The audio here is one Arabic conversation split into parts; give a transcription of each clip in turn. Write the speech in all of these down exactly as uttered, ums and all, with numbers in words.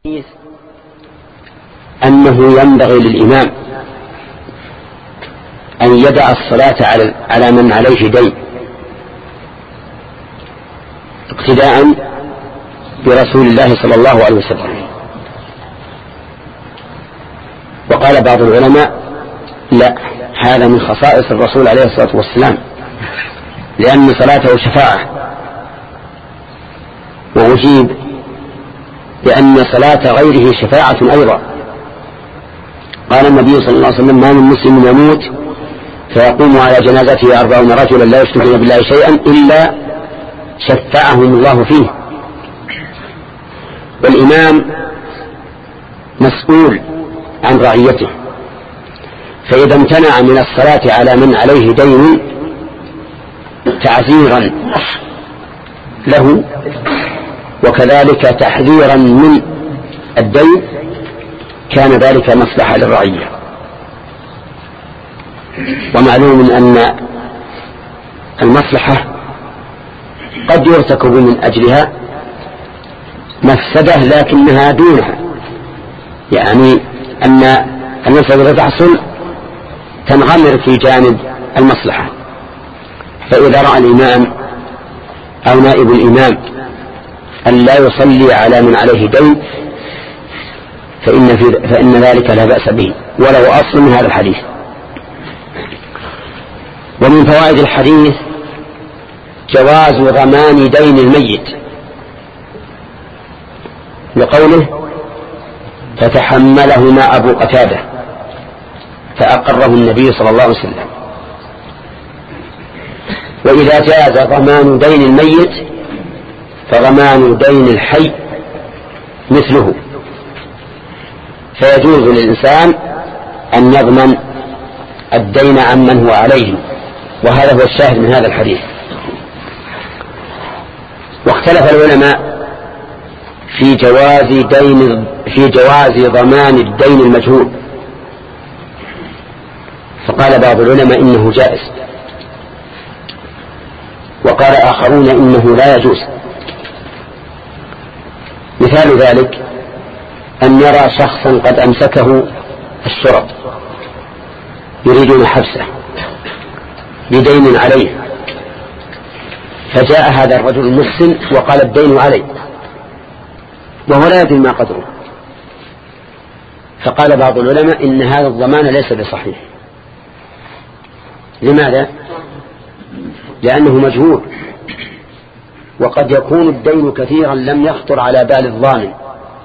أنه ينبغي للإمام أن يدع الصلاة على على من عليه دين اقتداء برسول الله صلى الله عليه وسلم. وقال بعض العلماء لا، هذا من خصائص الرسول عليه الصلاة والسلام، لأن صلاته شفاعة. وأجيب لأن صلاة غيره شفاعة أيضا. قال النبي صلى الله عليه وسلم: ما من مسلم يموت فيقوم على جنازته أربعون رجلا لا يشركون بالله شيئا إلا شفعهم الله فيه. والإمام مسؤول عن رعيته، فإذا امتنع من الصلاة على من عليه دين تعزيرا له وكذلك تحذيرا من الدين كان ذلك مصلحة للرعية. ومعلوم أن المصلحة قد يرتكب من أجلها مفسدة لكنها دونها، يعني أن المفسدة تحصل تنغمر في جانب المصلحة. فإذا رأى الإمام أو نائب الإمام أن لا يصلي على من عليه دين فإن, في فإن ذلك لا بأس به ولو أصل من هذا الحديث. ومن فوائد الحديث جواز ضمان دين الميت لقوله: فتحملهما أبو قتادة فأقره النبي صلى الله عليه وسلم. وإذا جاز ضمان دين الميت فضمان دين الحي مثله، فيجوز للإنسان أن يضمن الدين عمن هو عليه، وهذا هو الشاهد من هذا الحديث. واختلف العلماء في جواز دين في جواز ضمان الدين المجهول، فقال بعض العلماء إنه جائز، وقال آخرون إنه لا يجوز. مثال ذلك أن يرى شخصا قد أمسكه الشرط يريدون حبسه بدين عليه، فجاء هذا الرجل المحسن وقال: الدين علي، وهو لا يدري ما قدره. فقال بعض العلماء إن هذا الضمان ليس بصحيح. لماذا؟ لأنه مجهول، وقد يكون الدين كثيرا لم يخطر على بال الضامن،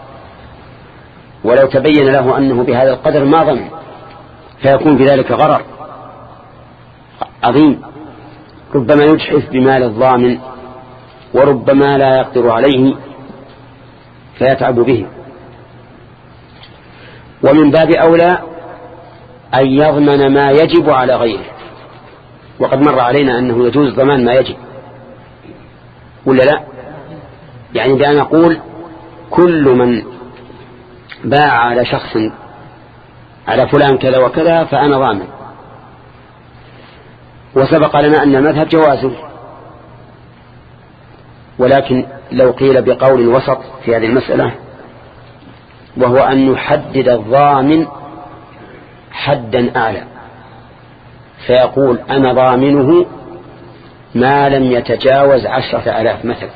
ولو تبين له أنه بهذا القدر ما ضمن، فيكون بذلك غرر عظيم، ربما يجحف بمال الضامن وربما لا يقدر عليه فيتعب به. ومن باب أولى أن يضمن ما يجب على غيره، وقد مر علينا أنه يجوز ضمان ما يجب ولا لا؟ يعني بأن نقول كل من باع على شخص على فلان كذا وكذا فأنا ضامن. وسبق لنا أن المذهب جوازه، ولكن لو قيل بقول وسط في هذه المسألة، وهو أن يحدد الضامن حدا أعلى، فيقول: أنا ضامنه ما لم يتجاوز عشرة آلاف مثلا،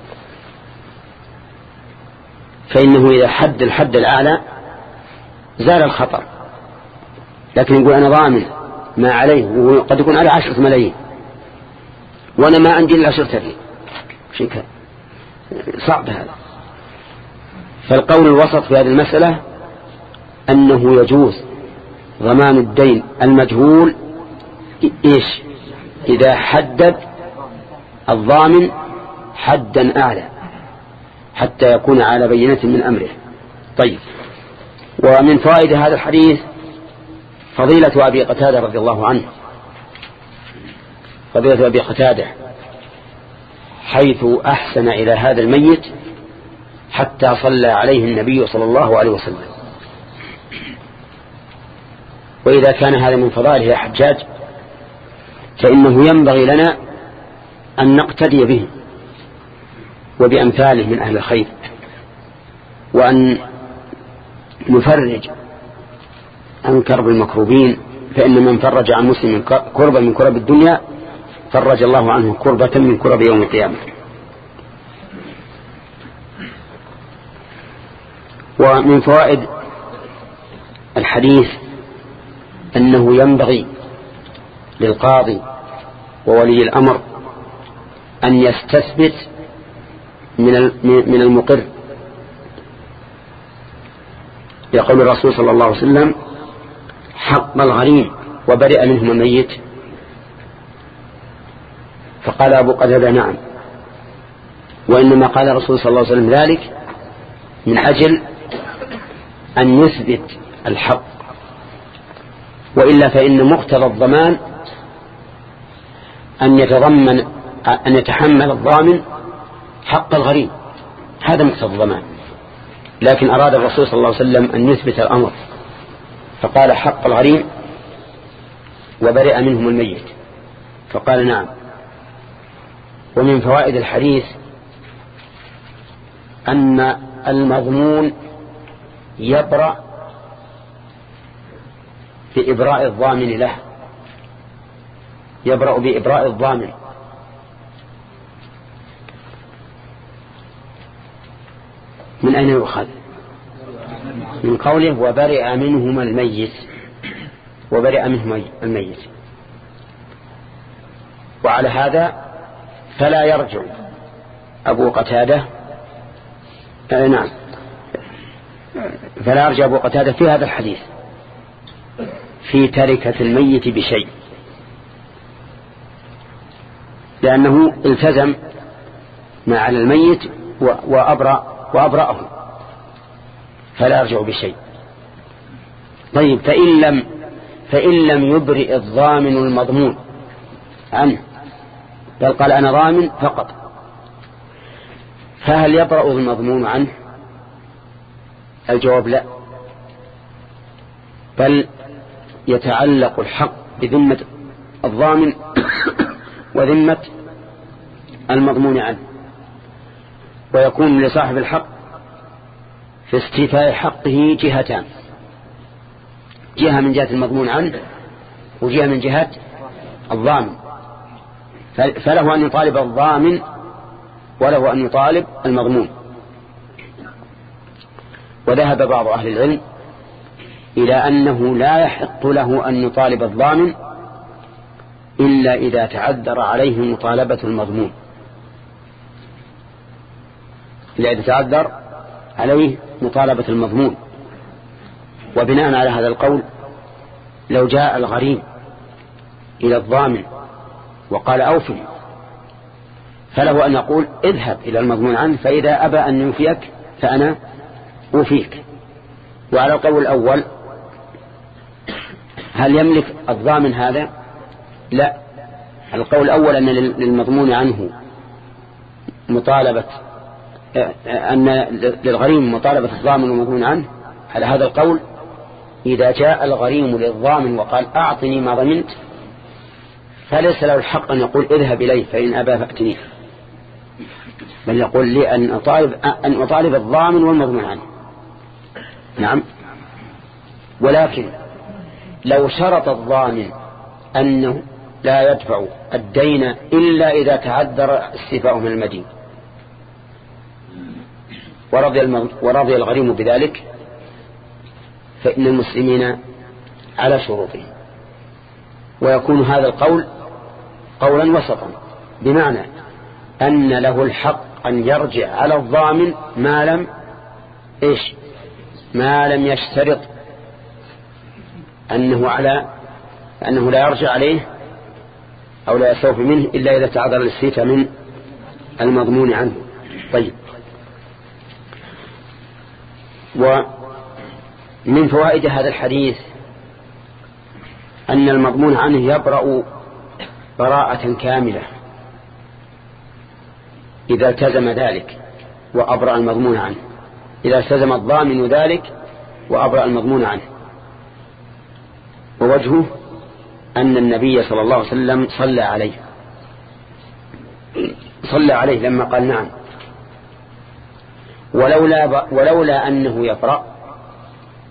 فإنه إذا حد الحد الأعلى زال الخطر. لكن يقول: أنا ضامن ما عليه، وقد يكون على عشرة ملايين وأنا ما عندي إلا عشرة ريال، شيء صعب هذا. فالقول الوسط في هذه المسألة أنه يجوز ضمان الدين المجهول إيش؟ إذا حدد الضامن حدا أعلى حتى يكون على بينة من أمره. طيب، ومن فوائد هذا الحديث فضيلة أبي قتادة رضي الله عنه، فضيلة أبي قتادة حيث أحسن إلى هذا الميت حتى صلى عليه النبي صلى الله عليه وسلم. وإذا كان هذا من فضائله يا حجاج فإنه ينبغي لنا أن نقتدي به وبأمثاله من أهل الخير، وأن يفرج عن كرب المكروبين، فإن من فرج عن مسلم كربا من كرب الدنيا فرج الله عنه كربة من كرب يوم القيامة. ومن فوائد الحديث أنه ينبغي للقاضي وولي الأمر أن يستثبت من المقر، يقول الرسول صلى الله عليه وسلم: حق الغريم وبرئ منهم الميت. فقال أبو قتادة: نعم. وإنما قال الرسول صلى الله عليه وسلم ذلك من أجل أن يثبت الحق، وإلا فإن مقتضى الضمان أن يتضمن أن يتحمل الضامن حق الغريم، هذا مقتضى الضمان. لكن أراد الرسول صلى الله عليه وسلم أن يثبت الأمر، فقال: حق الغريم وبرئ منهم الميت. فقال: نعم. ومن فوائد الحديث أن المضمون يبرأ بإبراء الضامن له، يبرأ بإبراء الضامن. من أين يؤخذ؟ من قوله: وبرئ منهم الميت، وبرئ منهم الميت. وعلى هذا فلا يرجع أبو قتادة آه نعم فلا يرجع أبو قتادة في هذا الحديث في تركة الميت بشيء، لأنه التزم ما على الميت وأبرأ وأبرأه، فلا يرجع بشيء. طيب، فإن لم فإن لم يبرئ الضامن المضمون عنه، بل قال: أنا ضامن فقط، فهل يبرأ المضمون عنه؟ الجواب: لا، بل يتعلق الحق بذمة الضامن وذمة المضمون عنه، ويكون لصاحب الحق في استيفاء حقه جهتان: جهة من جهة المضمون عنه، وجهة من جهة الضامن. فله أن يطالب الضامن وله أن يطالب المضمون. وذهب بعض أهل العلم إلى أنه لا يحق له أن يطالب الضامن إلا إذا تعذر عليه مطالبة المضمون، إلا إذا تعذر عليه مطالبة المضمون. وبناء على هذا القول، لو جاء الغريم إلى الضامن وقال: أوفي، فله أن يقول: اذهب إلى المضمون عنه، فإذا أبى أن يوفيك فأنا أوفيك. وعلى القول الأول، هل يملك الضامن هذا؟ لا. القول الأول أن للمضمون عنه مطالبة، أن للغريم مطالبة الضامن والمضمون عنه. على هذا القول، إذا جاء الغريم للضامن وقال: أعطني ما ضمنت، فليس له الحق أن يقول: اذهب إليه فإن أبى فأتني، بل يقول: لي أن أطالب, أن أطالب الضامن والمضمون عنه. نعم. ولكن لو شرط الضامن أنه لا يدفع الدين إلا إذا تعذر استيفاؤه من المدين، ورضي, ورضي الغريم بذلك، فإن المسلمين على شروطهم، ويكون هذا القول قولا وسطا، بمعنى أن له الحق أن يرجع على الضامن ما لم إيش ما لم يشترط أنه على أنه لا يرجع عليه أو لا يستوفي منه إلا إذا تعذر الاستيفاء من المضمون عنه. طيب، ومن فوائد هذا الحديث أن المضمون عنه يبرأ براءة كاملة إذا التزم ذلك وأبرأ المضمون عنه، إذا التزم الضامن ذلك وأبرأ المضمون عنه. ووجهه أن النبي صلى الله عليه وسلم صلى عليه صلى عليه لما قال: نعم. ولولا, ولولا أنه يبرأ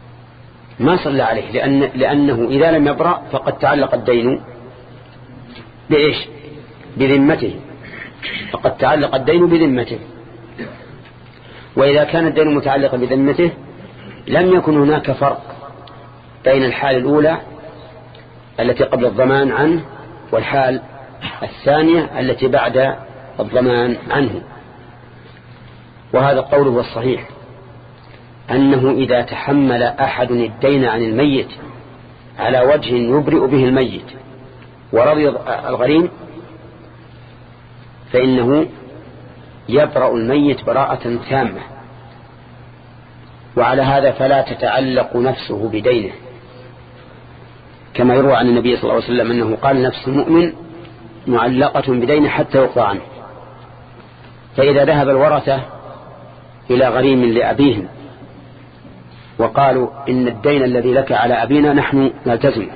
ما صلى عليه، لأن لأنه إذا لم يبرأ فقد تعلق الدين بإيش؟ بذمته، فقد تعلق الدين بذمته. وإذا كان الدين متعلقا بذمته لم يكن هناك فرق بين الحال الأولى التي قبل الضمان عنه والحال الثانية التي بعد الضمان عنه. وهذا القول هو الصحيح، أنه إذا تحمل أحد الدين عن الميت على وجه يبرئ به الميت ورضي الغريم فإنه يبرأ الميت براءة تامة. وعلى هذا فلا تتعلق نفسه بدينه، كما يروى عن النبي صلى الله عليه وسلم أنه قال نفس المؤمن معلقة بدينه حتى يقضى عنه. فإذا ذهب الورثة إلى غريم لأبيهم وقالوا إن الدين الذي لك على أبينا نحن نلتزمه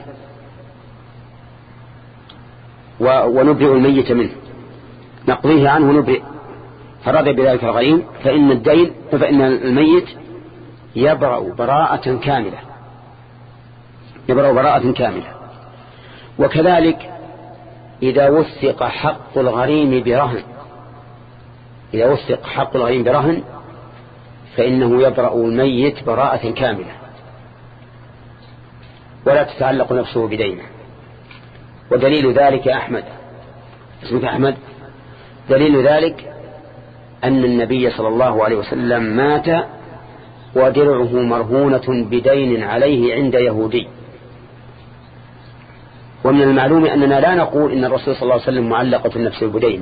ونبرئ الميت منه، نقضيه عنه ونبرئ، فرضي بذلك الغريم، فإن الدين فإن الميت يبرأ براءة كاملة، يبرأ براءة كاملة. وكذلك إذا وثق حق الغريم برهن، إذا وثق حق الغريم برهن فإنه يبرأ الميت براءة كاملة ولا تتعلق نفسه بدينه. ودليل ذلك يا أحمد، اسمك أحمد، دليل ذلك أن النبي صلى الله عليه وسلم مات ودرعه مرهونة بدين عليه عند يهودي. ومن المعلوم أننا لا نقول إن الرسول صلى الله عليه وسلم معلقة نفسه بدينه،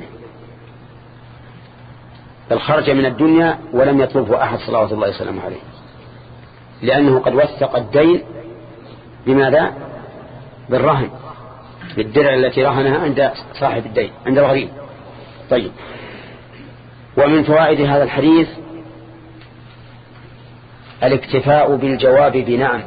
بل خرج من الدنيا ولم يطلبه أحد صلوات الله وسلامه عليه، لأنه قد وثق الدين بماذا؟ بالرهن، بالدرع التي رهنها عند صاحب الدين عند الغريب. طيب، ومن فوائد هذا الحديث الاكتفاء بالجواب بنعم.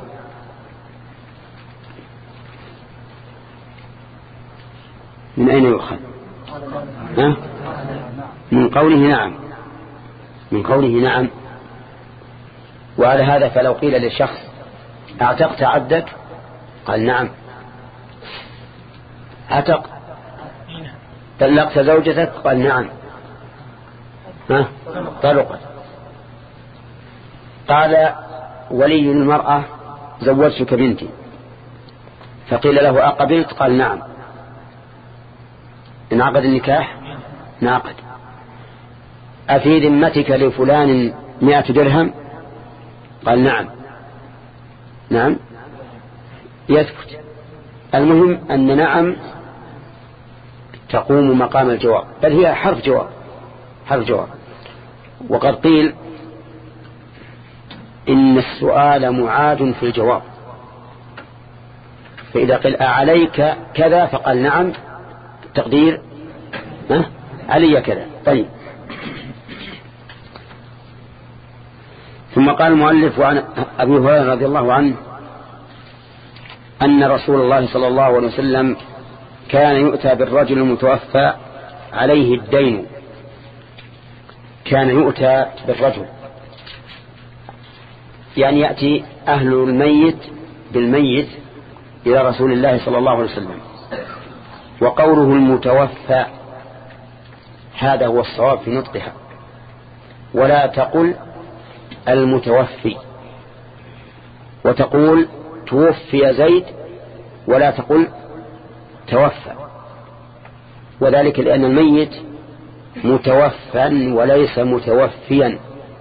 من أين يؤخذ؟ ها؟ من قوله نعم، من قوله نعم. وعلى هذا فلو قيل للشخص اعتقت عبدك؟ قال نعم. اعتق. طلقت زوجتك؟ قال نعم. ها؟ طلقت. قال ولي المرأة زوجتك بنتي، فقيل له أقبلت؟ قال نعم. انعقد النكاح؟ نعقد. أفي ذمتك لفلان مئة درهم؟ قال نعم. نعم، يسكت. المهم أن نعم تقوم مقام الجواب، بل هي حرف جواب، حرف جواب. وقد قيل إن السؤال معاد في الجواب، فإذا قيل أعليك كذا فقال نعم، التقدير ها علي كذا. طيب، ثم قال المؤلف عن أبي هريرة رضي الله عنه أن رسول الله صلى الله عليه وسلم كان يؤتى بالرجل المتوفى عليه الدين، كان يؤتى بالرجل يعني يأتي أهل الميت بالميت إلى رسول الله صلى الله عليه وسلم. وقوله المتوفى هذا هو الصواب في نطقها، ولا تقل المتوفي، وتقول توفي زيد ولا تقل توفى، وذلك لأن الميت متوفى وليس متوفيا،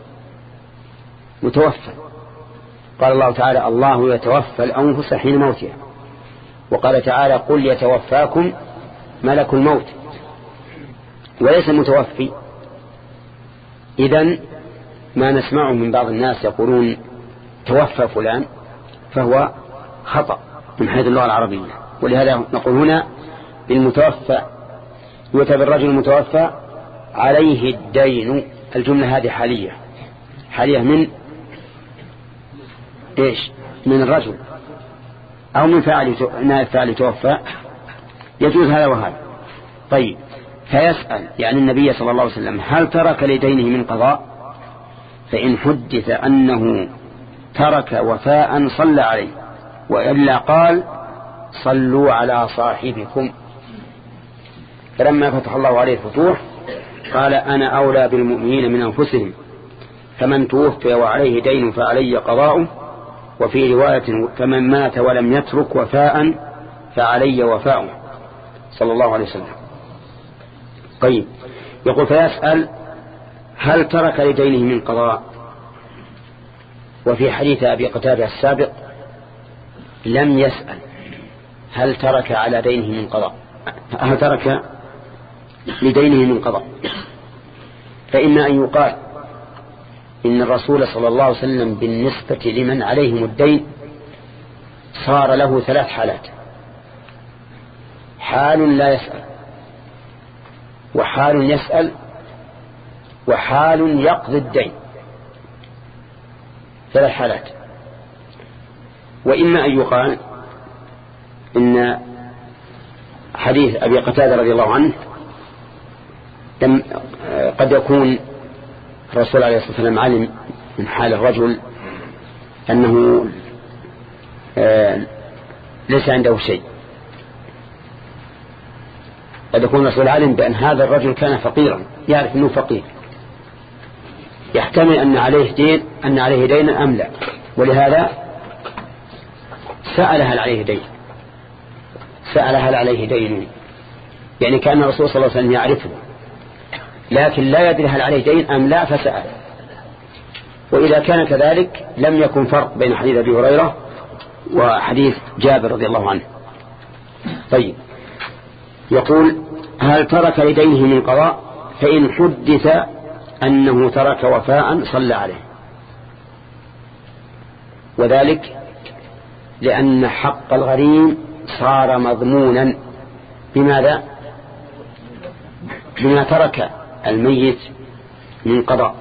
متوفى. قال الله تعالى الله يتوفى الأنفس حين موتها، وقال تعالى قل يتوفاكم ملك الموت، وليس متوفي. إذن ما نسمعه من بعض الناس يقولون توفى فلان فهو خطأ من حيث اللغة العربية. ولهذا نقول هنا بالمتوفى يؤتى بالرجل المتوفى عليه الدين، الجملة هذه حالية، حالية من إيش؟ من الرجل أو من فاعل نائب فاعل توفى، يجوز هذا وهذا. طيب، فيسأل يعني النبي صلى الله عليه وسلم هل ترك لدينه من قضاء؟ فإن حدث أنه ترك وفاء صلى عليه، وإلا قال صلوا على صاحبكم. فلما فتح الله عليه الفتوح قال أنا أولى بالمؤمنين من أنفسهم، فمن توفي وعليه دين فعلي قضاؤه، وفي رواية فمن مات ولم يترك وفاء فعلي وفاؤه، صلى الله عليه وسلم. طيب، يقول فيسأل هل ترك لدينه من قضاء؟ وفي حديث أبي قتادة السابق لم يسأل هل ترك على دينه من قضاء، هل ترك لدينه من قضاء، فإما أن يقال إن الرسول صلى الله عليه وسلم بالنسبة لمن عليهم الدين صار له ثلاث حالات: حال لا يسأل، وحال يسأل، وحال يقضي الدين. ثلاث حالات. وإما أن يقال إن حديث أبي قتادة رضي الله عنه قد يكون الرسول عليه الصلاة والسلام علم من حال الرجل أنه ليس عنده شيء، قد يكون الرسول علم بأن هذا الرجل كان فقيرا، يعرف أنه فقير، يحتمل أن عليه دين أن عليه دينا أم لا، ولهذا سأل هل عليه دين، سأل هل عليه دين، يعني كان الرسول صلى الله عليه وسلم يعرفه لكن لا يدري هل عليه دين أم لا، فسأل. وإذا كان كذلك لم يكن فرق بين حديث أبي هريرة وحديث جابر رضي الله عنه. طيب، يقول هل ترك لدينه من قضاء؟ فإن حدث أنه ترك وفاء صلى عليه، وذلك لأن حق الغريم صار مضمونا بماذا؟ بما ترك الميت من قضاء،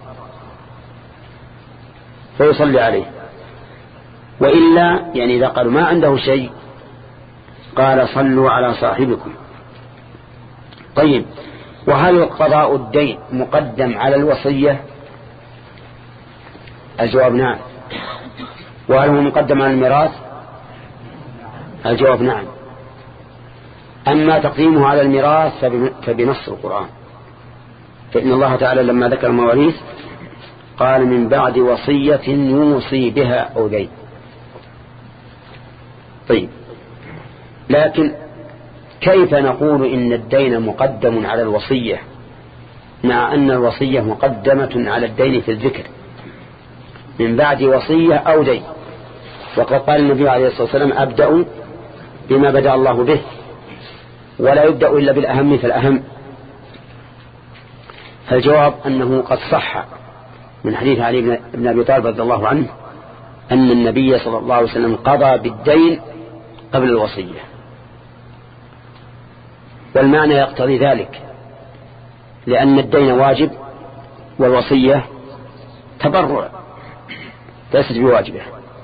فيصلي عليه. وإلا يعني إذا قالوا ما عنده شيء قال صلوا على صاحبكم. طيب، وهل قضاء الدين مقدم على الوصية؟ الجواب نعم. وهل هو مقدم على الميراث؟ الجواب نعم. أما تقديمه على الميراث فبنص القرآن، فإن الله تعالى لما ذكر المواريث قال من بعد وصية يوصي بها أو دين. طيب، لكن كيف نقول إن الدين مقدم على الوصية مع أن الوصية مقدمة على الدين في الذكر؟ من بعد وصية أو دين، وقد قال النبي عليه الصلاة والسلام أبدأ بما بدأ الله به، ولا يبدأ إلا بالأهم فالأهم. فالجواب أنه قد صح من حديث علي بن أبي طالب رضي الله عنه أن النبي صلى الله عليه وسلم قضى بالدين قبل الوصية، والمعنى يقتضي ذلك، لأن الدين واجب والوصية تبرع ليست بواجبه،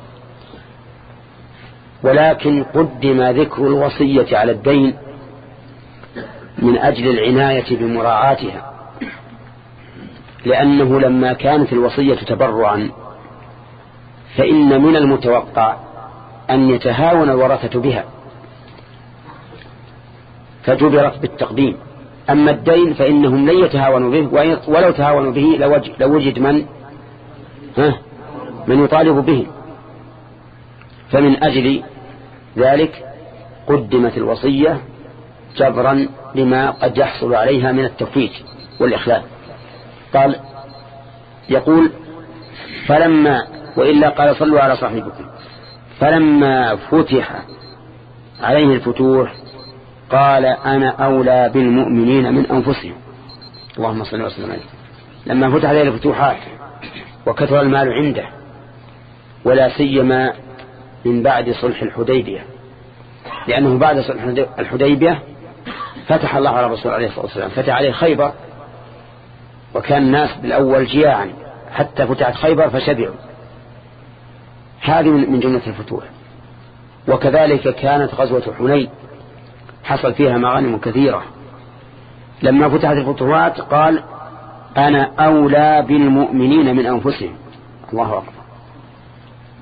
ولكن قدم ذكر الوصية على الدين من أجل العناية بمراعاتها، لأنه لما كانت الوصية تبرعا فإن من المتوقع أن يتهاون الورثة بها فجبرت بالتقديم. أما الدين فإنهم لن يتهاونوا به، ولو تهاونوا به لوجد من ها من يطالب به، فمن أجل ذلك قدمت الوصية جبرا لما قد يحصل عليها من التفويت والإخلال. قال يقول فلما وإلا قال صلوا على صاحبكم، فلما فتح عليه الفتوح قال أنا أولى بالمؤمنين من أنفسهم. اللهم صل وسلم عليه. لما فتح عليه الفتوحات وكثر المال عنده، ولا سيما من بعد صلح الحديبية، لأنه بعد صلح الحديبية فتح الله على الرسول عليه الصلاة والسلام، فتح عليه خيبر، وكان الناس بالأول جياعا حتى فتحت خيبر فشبعوا. هذه من جملة الفتوح. وكذلك كانت غزوة حنين حصل فيها مغانم كثيرة. لما فتحت الفتوحات قال أنا أولى بالمؤمنين من أنفسهم. الله أكبر.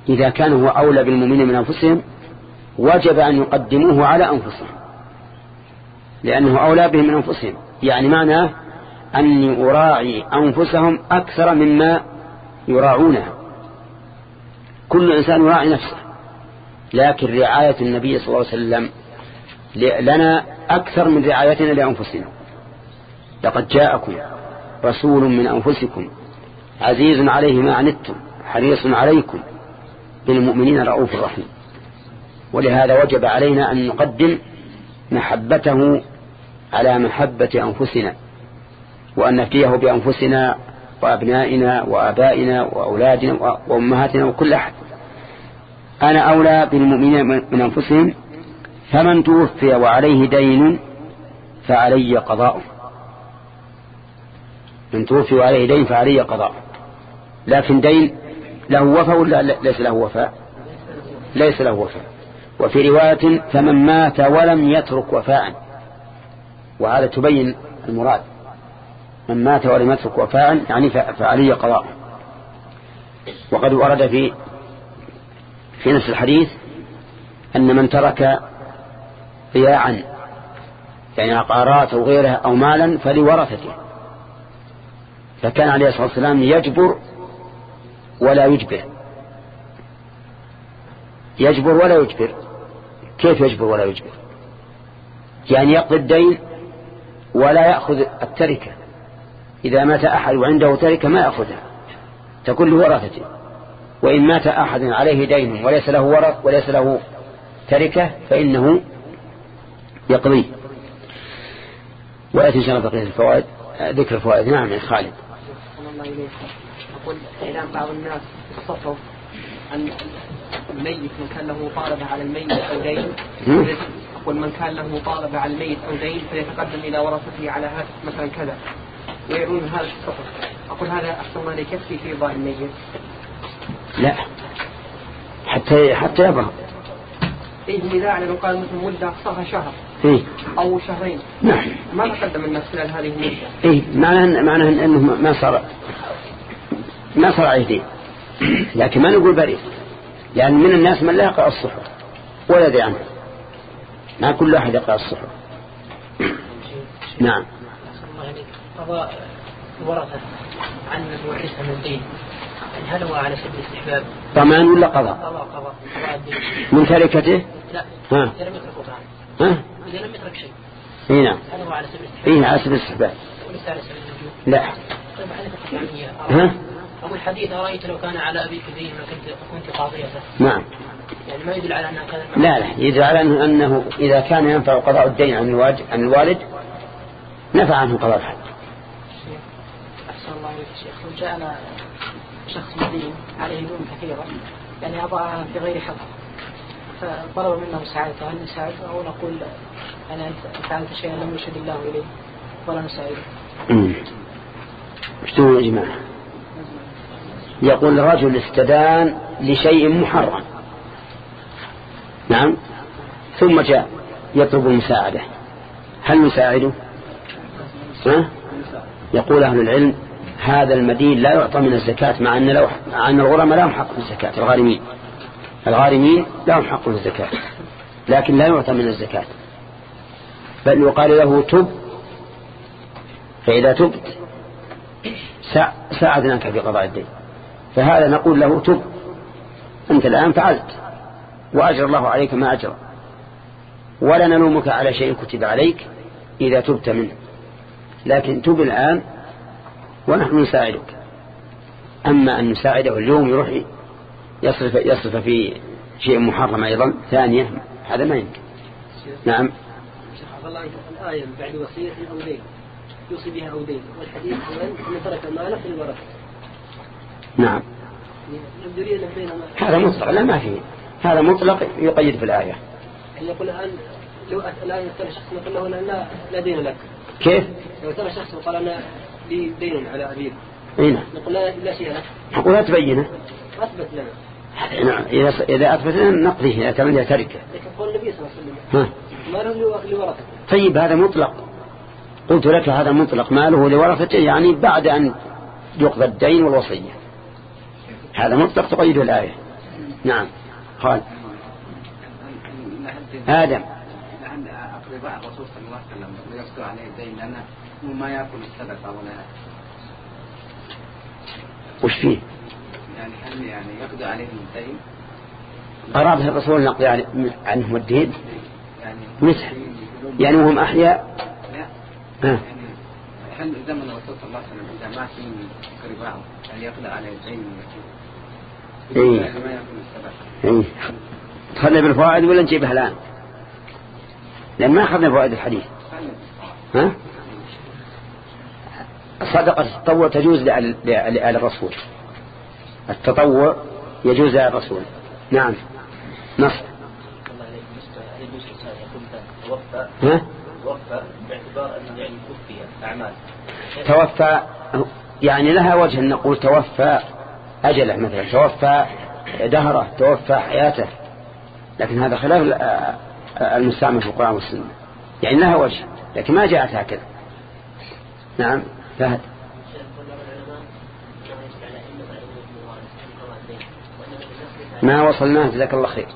إذا كان هو أولى بالمؤمنين من أنفسهم وجب أن يقدموه على أنفسهم، لأنه أولى بهم من أنفسهم. يعني معناه أني أراعي أنفسهم أكثر مما يراعونها. كل إنسان يراعي نفسه، لكن رعاية النبي صلى الله عليه وسلم لنا أكثر من رعايتنا لأنفسنا. لقد جاءكم رسول من أنفسكم عزيز عليه ما عنتم حريص عليكم بالمؤمنين رؤوف رحيم. ولهذا وجب علينا أن نقدم محبته على محبة أنفسنا، وأن نفديه بأنفسنا وأبنائنا وآبائنا وأولادنا وأمهاتنا وكل أحد. أنا أولى بالمؤمنين من أنفسهم، فمن توفي وعليه دين فعلي قضاءه. من توفي وعليه دين فعلي قضاءه. لكن دين له وفاء ولا ليس له وفاء؟ ليس له وفاء. وفي رواية فمن مات ولم يترك وفاء، وهذا تبين المراد. من مات ولم يترك وفاء يعني فعلي قضاء. وقد ورد في في نفس الحديث أن من ترك ضياعا يعني عقارات أو غيرها أو مالا فلورثته، فكان عليه الصلاة والسلام يجبر ولا يجبر. يجبر ولا يجبر. كيف يجبر ولا يجبر؟ يعني يقضي الدين ولا يأخذ التركة. إذا مات أحد وعنده تركة ما يأخذها، تكون له ورثته. وإن مات أحد عليه دين وليس له ورث وليس له تركة فإنه يقضي. ويأتي إن شاء الله بقية الفوائد ذكر الفوائد. نعم يا خالد. أقول إعلام بعض الناس الصفر أن الميت من كان له طالب على الميت أو دين، أقول من كان له طالب على الميت أو دين فيتقدم إلى ورثته على هذا مثلا كذا، ويرون هذا الصفر. أقول هذا أحسن ما يكفي في إرضاء الميت؟ لا، حتى حتى يبرأ. إيه إذا أعلن قال مثل مدة أقصاها شهر إيه؟ أو شهرين. نعم. ما تقدم الناس خلال هذه المدة. إيه معناه معناه أنه ما صار ما صار عهدين، لكن ما نقول بريء، لأن من الناس من لا يقرأ الصحف ولا يدري عنه. ما كل أحد يقرأ الصحف. نعم. قضاء الورثة عن ورثة من الدين هل هو على سبيل الاستحباب؟ ضمان ولا قضاء؟ قضاء قضاء قضاء الدين. من تركته؟ لا. ها. إذا لم يترك وفاء. ها. إذا لم يترك شيء. إيه نعم. هل هو على سبيل الاستحباب؟ إيه على سبيل الاستحباب. وليس على سبيل الوجوب. لا. طيب حديث يعني ها. أقول حديث أرأيت لو كان على أبيك دين ما كنت كنت قاضيته. نعم. يعني ما يدل على أنها كان. لا لا يدل على أنه, أنه إذا كان ينفع قضاء الدين عن الوالد عن الوالد نفع عنه قضاء الحد. أحسن الله عليك شيخ. وجاءنا شخص مدين عليه ديون كثيرة يعني أضعها في غير حق، فطلب منه مساعدته، هل نساعده أو نقول أنا فعلت شيئا لم يشهد الله إليه ولا نساعده؟ امم شو يا جماعة؟ يقول رجل استدان لشيء محرم، نعم، ثم جاء يطلب المساعدة، هل نساعده؟ ها؟ يقول أهل العلم هذا المدين لا يعطى من الزكاة، مع أن لو عن الغرماء لهم حق في الزكاة، الغارمين الغارمين لهم حق في الزكاة، لكن لا يعطى من الزكاة، بل يقال له تب، فإذا تبت ساعدناك في قضاء الدين. فهذا نقول له تب، أنت الآن فعلت وأجر الله عليك ما أجر، ولا نلومك على شيء كتب عليك إذا تبت منه، لكن تب الآن ونحن نساعدك. أما أن نساعده اليوم يروح يصرف, يصرف في شيء محرم أيضا ثانية، هذا ما يمكن. نعم. شيخ الله الآية بعد وصية أو دين يوصي بها أو دين، والحديث أن ترك المال في الورثة. نعم. هذا مطلق، لا ما فيه، هذا مطلق يقيد في الآية. يقول الآن لو الآن ترى شخص يقول له لا لا دين لك. كيف؟ لو ترى شخص وقال أنا لي دين على أبيك. هنا. نقول لا لا شيء لك. نقول لا تبينه. أثبت لنا. نعم. إذا إذا أثبت لنا نقضيه إذا كان تركه. لكن قول النبي صلى الله عليه وسلم. ها. ماله لورثته. طيب هذا مطلق. قلت لك هذا مطلق، ماله لورثته يعني بعد أن يقضى الدين والوصية. هذا مطلق تقيده الآية. نعم قال آدم لأن أقرباء الرسول صلى الله عليه وسلم يقصد عليه الدين لأنه ما يأكل الصدقة ولا وش فيه يعني هل يعني يقضي عليهم الدين؟ أراد الرسول نقضي عنهم الدين يعني مسح يعني وهم أحياء. لا يعني هل زمن الرسول صلى الله عليه وسلم إذا مات من أقربائه هل يقضي عليه الدين؟ إيه ما يأكل الصدقة. إيه تخلي بالفوائد ولا نجيبها الآن لأن ما أخذنا فوائد الحديث. ها صدقة التطوع تجوز لآل الرسول التطوع يجوز لآل الرسول. نعم نص ها توفى باعتبار أنه يعني توفي أعمال توفى يعني لها وجه أن نقول توفى أجله مثلا توفى دهره توفى حياته لكن هذا خلاف المستعمل في القرآن والسنة يعني لها وجه لكن ما جاءت هكذا. نعم فهد ما وصلناه جزاك الله خير.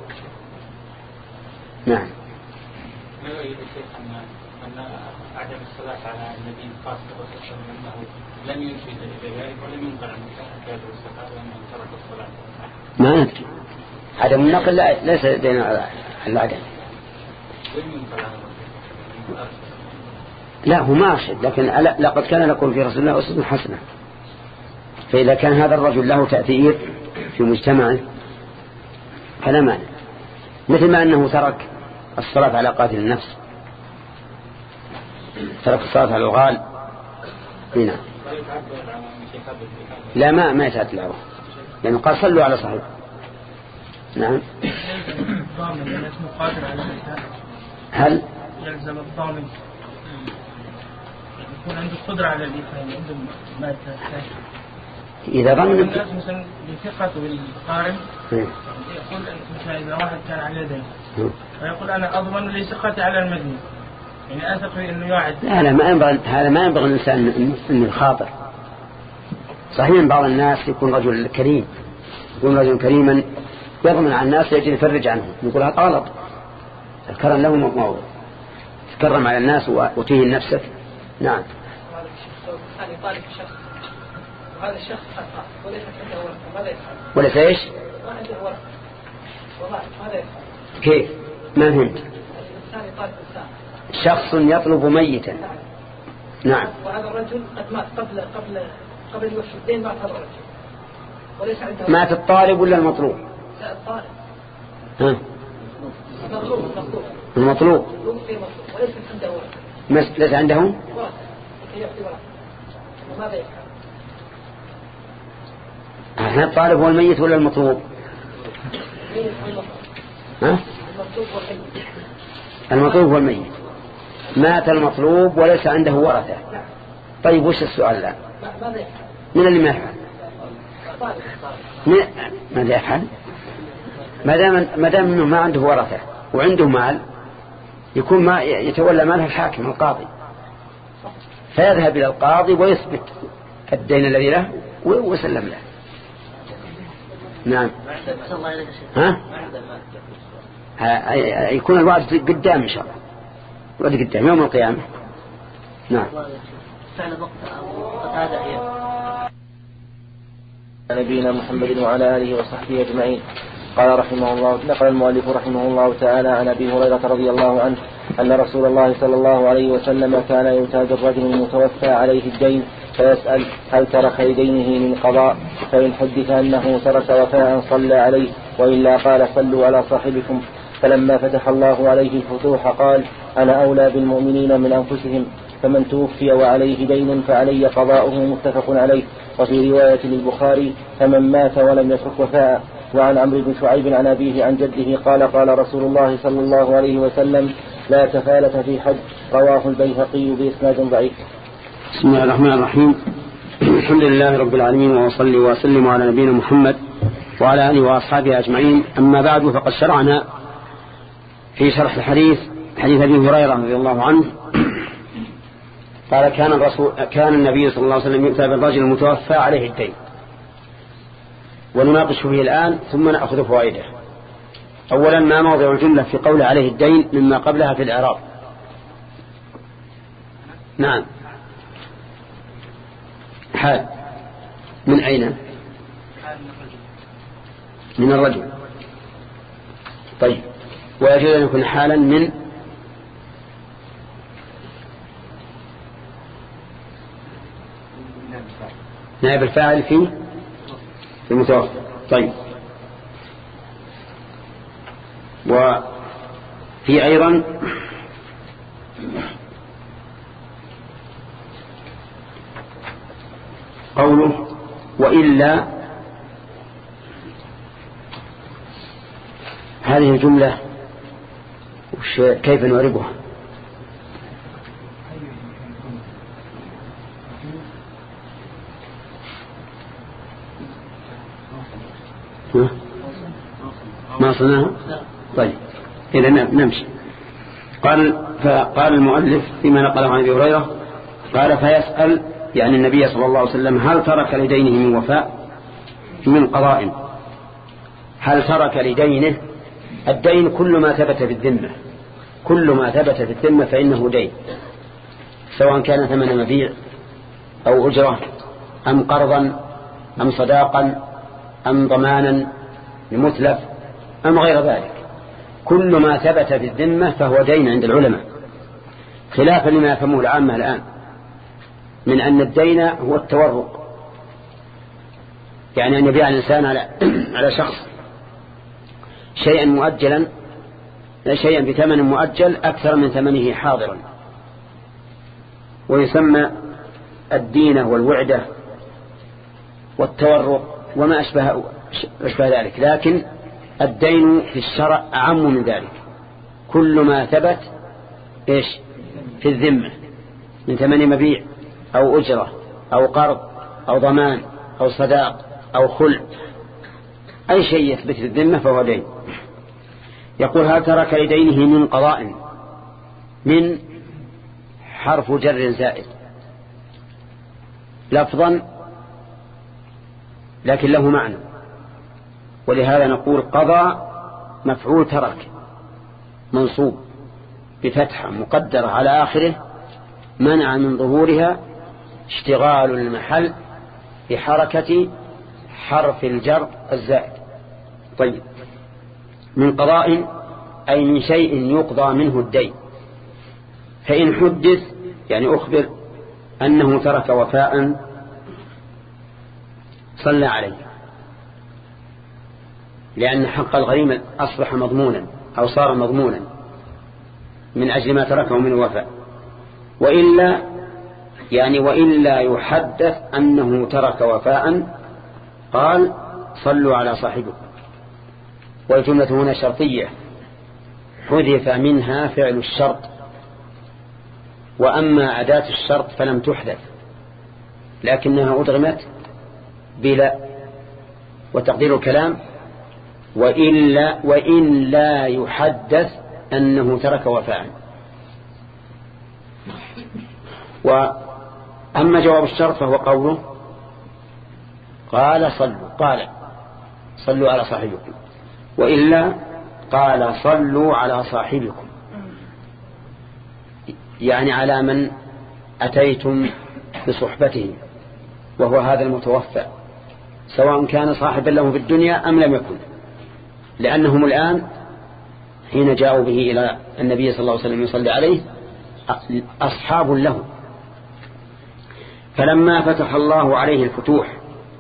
نعم ما يريد الشيخ أن عدم الصلاة على النبي الخاص وسلم أنه لم ينشد ذلك ولم ينقل عن كافر الصلاة وأنه ترك الصلاة. ما ندري عدم النقل لا ليس لدينا العدم لا هو ما أرشد لكن لقد كان لكم في رسول الله أسوة حسنة فإذا كان هذا الرجل له تأثير في مجتمعه فلا مانع مثل ما أنه ترك الصلاة على قاتل النفس ترك الصلاة على الغال هنا لا ما ما يتعد العوض لأنه قال صلوا على صاحب. نعم هل يلزم الضامن يكون عنده قدرة على الإثم عنده ما يتحتاج إذا ضمن الناس مثلا بثقته بالقارن يقول مثلا إذا واحد كان على يدين فيقول أنا أضمن لثقتي على المدين يعني أثق في إنه يعد. لا لا ما ينبغي هذا ما ينبغي الإنسان من الخاطر. صحيح بعض الناس يكون رجل كريم يكون رجل كريما يضمن على الناس يجي يفرج عنهم يقول هذا غلط الكرم له موضوع تكرم على الناس وتهين نفسك. نعم هذا طالب شخص وهذا الشخص خطأ وليس عنده ورقة ماذا يفعل؟ وليس ايش؟ ما عنده ورقة والله ماذا يفعل؟ كيف؟ ما فهمت؟ الإنسان يطالب إنسان شخص يطلب ميتا. نعم وهذا الرجل قد مات قبل قبل قبل يوفي الدين مات هذا الرجل وليس عنده مات الطالب ولا المطلوب؟ لا الطالب ها المطلوب المطلوب المطلوب وليس عنده ورقة ليس عنده ورقة يأتي ورقة وماذا يفعل؟ احنا الطالب هو الميت ولا المطلوب؟ ها؟ المطلوب هو الميت. مات المطلوب وليس عنده ورثة. طيب وش السؤال الآن؟ من اللي ما يفعل؟ ماذا يفعل؟ ما دام ما دام انه ما عنده ورثة وعنده مال يكون ما يتولى ماله الحاكم القاضي فيذهب إلى القاضي ويثبت الدين الذي له ويسلم له. نعم ها؟ يكون الوعد قدام إن شاء الله الوعد قدام يوم القيامة. نعم نبينا محمد وعلى آله وصحبه أجمعين. قال رحمه الله نقل المؤلف رحمه الله تعالى عن أبي هريرة رضي الله عنه أن رسول الله صلى الله عليه وسلم كان يؤتى بالرجل المتوفى عليه الدين فيسأل هل ترك لدينه من قضاء فإن حدث أنه ترك وفاء صلى عليه وإلا قال صلوا على صاحبكم. فلما فتح الله عليه الفتوح قال أنا أولى بالمؤمنين من أنفسهم فمن توفي وعليه دين فعلي قضاؤه متفق عليه. وفي رواية للبخاري فمن مات ولم يترك وفاء. وعن عمرو بن شعيب عن أبيه عن جده قال قال رسول الله صلى الله عليه وسلم لا كفالة في حج. رواه البيهقي بإسناد ضعيف. بسم الله الرحمن الرحيم. الحمد لله رب العالمين وصلي وسلم على نبينا محمد وعلى آله وأصحابه أجمعين. أما بعد فقد شرعنا في شرح الحديث حديث أبي هريرة رضي الله عنه قال كان الرسول كان النبي صلى الله عليه وسلم يؤتى بالرجل المتوفى عليه الدين ونناقش فيه الآن ثم نأخذ فوائده. أولا ما موضع الجملة في قول عليه الدين مما قبلها في الإعراب؟ نعم حال من أين؟ من الرجل. طيب ويجوز أن يكون حالا من نائب الفاعل في في المتوفى. طيب وفي أيضا قوله وإلا، هذه الجملة كيف نعربها؟ ما صنعها؟ طيب إذا نمشي. قال فقال المؤلف فيما نقله عن أبي هريرة قال فيسأل يعني النبي صلى الله عليه وسلم هل ترك لدينه من وفاء من قضاء؟ هل ترك لدينه؟ الدين كل ما ثبت في الذمة، كل ما ثبت في الذمة فإنه دين، سواء كان ثمن مبيع أو أجرة أم قرضا أم صداقا أم ضمانا لمتلف أم غير ذلك، كل ما ثبت في الذمة فهو دين عند العلماء، خلافا لما يفهمه العامة الآن من أن الدين هو التورق، يعني أن يبيع الإنسان على على شخص شيئا مؤجلا، شيئا بثمن مؤجل أكثر من ثمنه حاضرا، ويسمى الدينة والوعدة والتورق وما أشبه, أشبه ذلك. لكن الدين في الشرع أعم من ذلك، كل ما ثبت إيش في الذمة من ثمن مبيع أو أجرة أو قرض أو ضمان أو صداق أو خلع، أي شيء يثبت في الذمة فهو دين. يقول هل ترك لدينه من قضاء؟ من حرف جر زائد لفظا لكن له معنى، ولهذا نقول قضى مفعول ترك منصوب بفتحة مقدرة على آخره منع من ظهورها اشتغال المحل بحركة حرف الجر الزائد. طيب من قضاء أي من شيء يقضى منه الدين، فإن حدث يعني أخبر أنه ترك وفاء صلى عليه، لأن حق الغريم أصبح مضمونا أو صار مضمونا من أجل ما تركه من وفاء. وإلا يعني وإلا يحدث أنه ترك وفاء قال صلوا على صاحبكم، والجملة هنا شرطية حذف منها فعل الشرط، وأما أداة الشرط فلم تحذف لكنها أدغمت بلا، وتقدير الكلام وإلا وإن لا يحدث أنه ترك وفاء. وأما جواب الشرط فهو قوله قال صلوا، قال صلوا على صاحبكم، وإلا قال صلوا على صاحبكم، يعني على من أتيتم بصحبته وهو هذا المتوفى، سواء كان صاحبا له في الدنيا أم لم يكن، لأنهم الآن حين جاءوا به إلى النبي صلى الله عليه وسلم يصلي عليه أصحاب له. فلما فتح الله عليه الفتوح،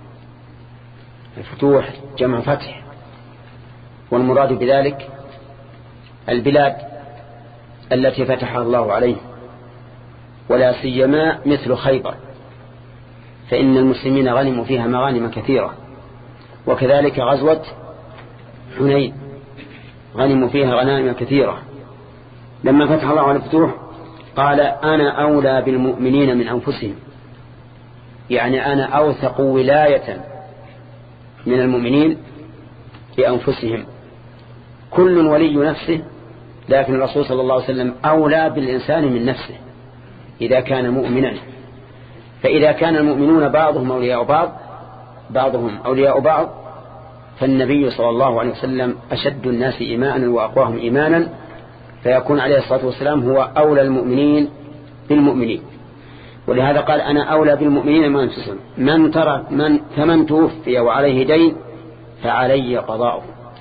الفتوح جمع فتح، والمراد بذلك البلاد التي فتحها الله عليه، ولا سيما مثل خيبر، فإن المسلمين غنموا فيها مغانم كثيرة، وكذلك غزوة حنين غنموا فيها غنائم كثيرة. لما فتح الله على الفتوح قال أنا أولى بالمؤمنين من أنفسهم، يعني أنا أوثق ولاية من المؤمنين بأنفسهم، كل ولي نفسه، لكن الرسول صلى الله عليه وسلم أولى بالإنسان من نفسه إذا كان مؤمنا. فإذا كان المؤمنون بعضهم أولياء بعض بعضهم أولياء بعض فالنبي صلى الله عليه وسلم أشد الناس إيمانا وأقواهم إيمانا، فيكون عليه الصلاة والسلام هو أولى المؤمنين بالمؤمنين. ولهذا قال أنا أولى بالمؤمنين من أنفسهم. من ترك من فمن توفي وعليه دين فعلي قضاؤه.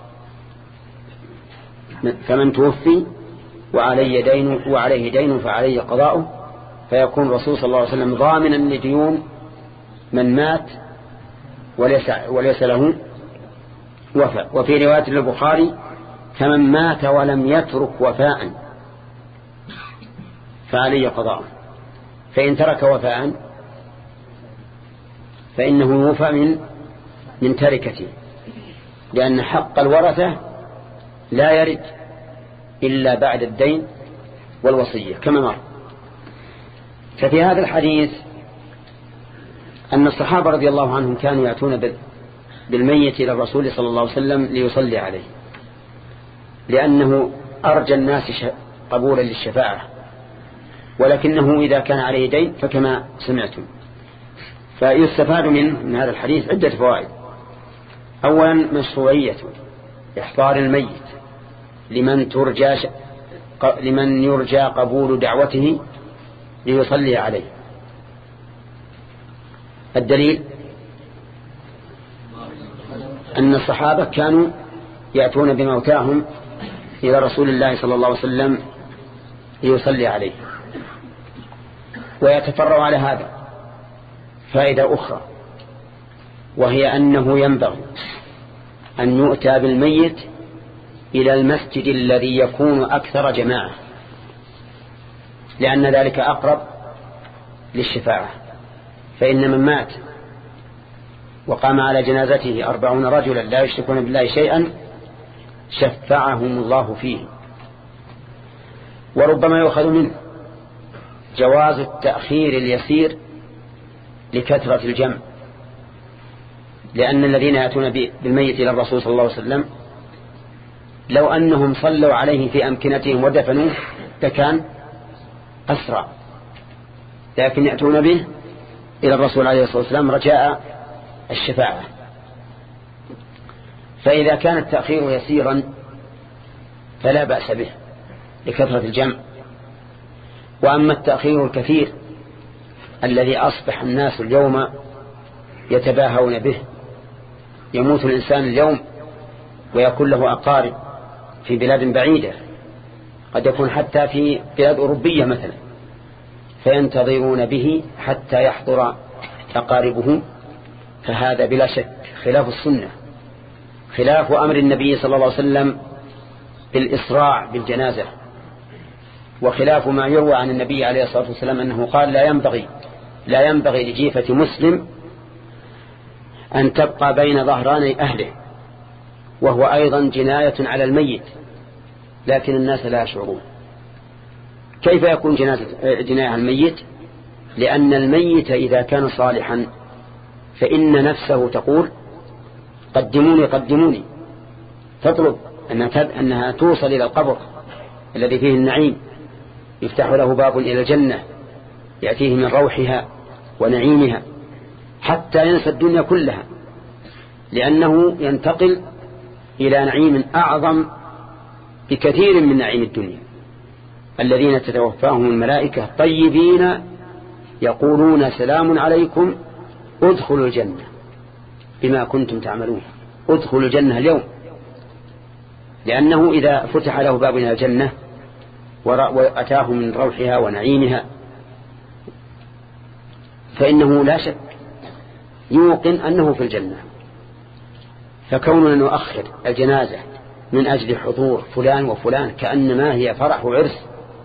فمن توفي وعليه دين وعليه دين فعلي قضاؤه، فيكون الرسول صلى الله عليه وسلم ضامنا لديون من مات وليس, وليس له وفاء. وفي رواية البخاري فمن مات ولم يترك وفاء فعلي قضاؤه. فإن ترك وفاء فإنه يوفى من من تركته، لأن حق الورثة لا يرد إلا بعد الدين والوصية كما مر. ففي هذا الحديث أن الصحابة رضي الله عنهم كانوا يأتون بالميت إلى الرسول صلى الله عليه وسلم ليصلي عليه، لأنه أرجى الناس قبولا للشفاعة، ولكنه إذا كان عليه دين فكما سمعتم. فيستفاد منه من هذا الحديث عدة فوائد. أولا مشروعية إحضار الميت لمن ترجى لمن يرجى قبول دعوته ليصلي عليه. الدليل أن الصحابة كانوا يأتون بموتاهم إلى رسول الله صلى الله عليه وسلم ليصلي عليه. ويتفرع على هذا فائدة أخرى، وهي أنه ينبغي أن يؤتى بالميت إلى المسجد الذي يكون أكثر جماعة، لأن ذلك أقرب للشفاعة. فإن من مات وقام على جنازته أربعون رجلا لا يشركون بالله شيئا شفعهم الله فيه. وربما يؤخذ منه جواز التأخير اليسير لكثرة الجمع، لأن الذين يأتون بالميت إلى الرسول صلى الله عليه وسلم لو أنهم صلوا عليه في أمكنتهم ودفنوه فكان أسرع، لكن يأتون به إلى الرسول عليه الصلاة والسلام رجاء الشفاعة. فإذا كان التأخير يسيرا فلا بأس به لكثرة الجمع. وأما التأخير الكثير الذي أصبح الناس اليوم يتباهون به، يموت الإنسان اليوم ويكون له أقارب في بلاد بعيدة، قد يكون حتى في بلاد أوروبية مثلا، فينتظرون به حتى يحضر أقاربه، فهذا بلا شك خلاف السنة، خلاف أمر النبي صلى الله عليه وسلم بالإسراع بالجنازة، وخلاف ما يروى عن النبي عليه الصلاة والسلام أنه قال لا ينبغي لا ينبغي لجيفة مسلم أن تبقى بين ظهراني أهله، وهو أيضا جناية على الميت، لكن الناس لا يشعرون. كيف يكون جناية على الميت؟ لأن الميت إذا كان صالحا فإن نفسه تقول قدموني قدموني، تطلب أنها توصل إلى القبر الذي فيه النعيم، يفتح له باب إلى الجنة يأتيه من روحها ونعيمها حتى ينسى الدنيا كلها، لأنه ينتقل إلى نعيم أعظم بكثير من نعيم الدنيا. الذين تتوفاهم الملائكة طيبين يقولون سلام عليكم ادخلوا الجنة بما كنتم تعملون. ادخلوا الجنة اليوم، لأنه إذا فتح له باب إلى الجنة وأتاه من روحها ونعيمها فإنه لا شك يوقن أنه في الجنة. فكوننا نؤخر الجنازة من أجل حضور فلان وفلان كأنما هي فرح وعرس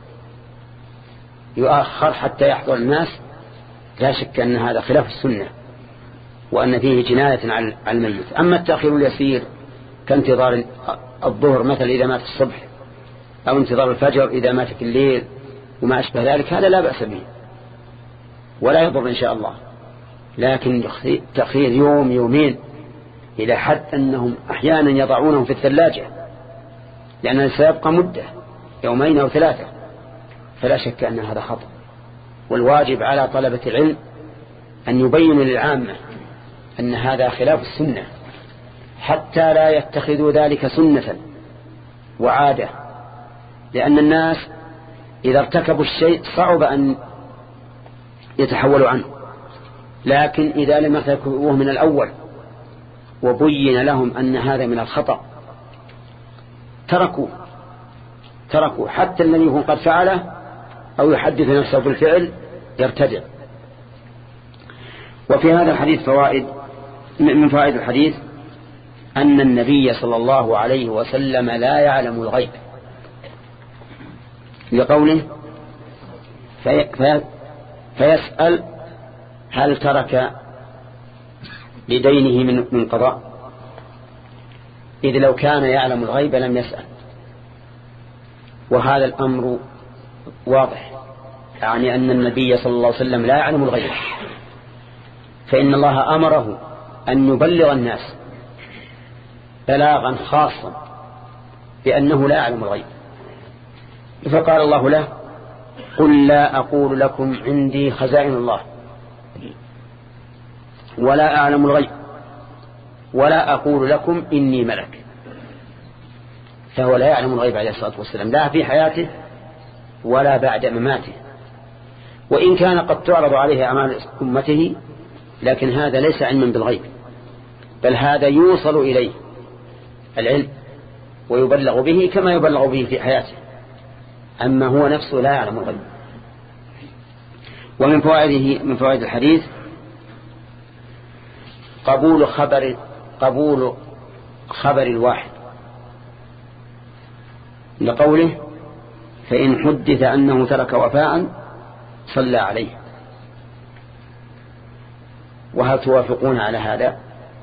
يؤخر حتى يحضر الناس، لا شك أن هذا خلاف السنة، وأن فيه جناية على الميت. أما التأخير اليسير كانتظار الظهر مثلا إذا مات الصبح، أو انتظار الفجر إذا مات في الليل وما أشبه ذلك، هذا لا بأس به ولا يضر إن شاء الله. لكن تأخير يوم يومين إلى حد أنهم أحيانا يضعونهم في الثلاجة لأنه سيبقى مدة يومين أو ثلاثة، فلا شك أن هذا خطأ. والواجب على طلبة العلم أن يبين للعامة أن هذا خلاف السنة، حتى لا يتخذوا ذلك سنة وعادة، لأن الناس إذا ارتكبوا الشيء صعب أن يتحولوا عنه، لكن إذا لم يرتكبوه من الأول وبين لهم أن هذا من الخطأ تركوا تركوا حتى الذي يكون قد فعله أو يحدث نفسه بالفعل يرتدع. وفي هذا الحديث فوائد. من فوائد الحديث أن النبي صلى الله عليه وسلم لا يعلم الغيب، لقوله في في فيسأل هل ترك لدينه من من قضاء، إذ لو كان يعلم الغيب لم يسأل. وهذا الأمر واضح، يعني أن النبي صلى الله عليه وسلم لا يعلم الغيب، فإن الله أمره أن يبلغ الناس بلاغا خاصا بأنه لا يعلم الغيب، فقال الله له قل لا أقول لكم عندي خزائن الله ولا أعلم الغيب ولا أقول لكم إني ملك. فهو لا يعلم الغيب عليه الصلاة والسلام، لا في حياته ولا بعد مماته، وإن كان قد تعرض عليه أعمال أمته، لكن هذا ليس علما بالغيب، بل هذا يوصل إليه العلم ويبلغ به كما يبلغ به في حياته، أما هو نفسه لا يعلم الغيب. ومن فوائده من فوائد الحديث قبول خبر قبول خبر الواحد، لقوله فإن حدث أنه ترك وفاء صلى عليه. وهل توافقون على هذا؟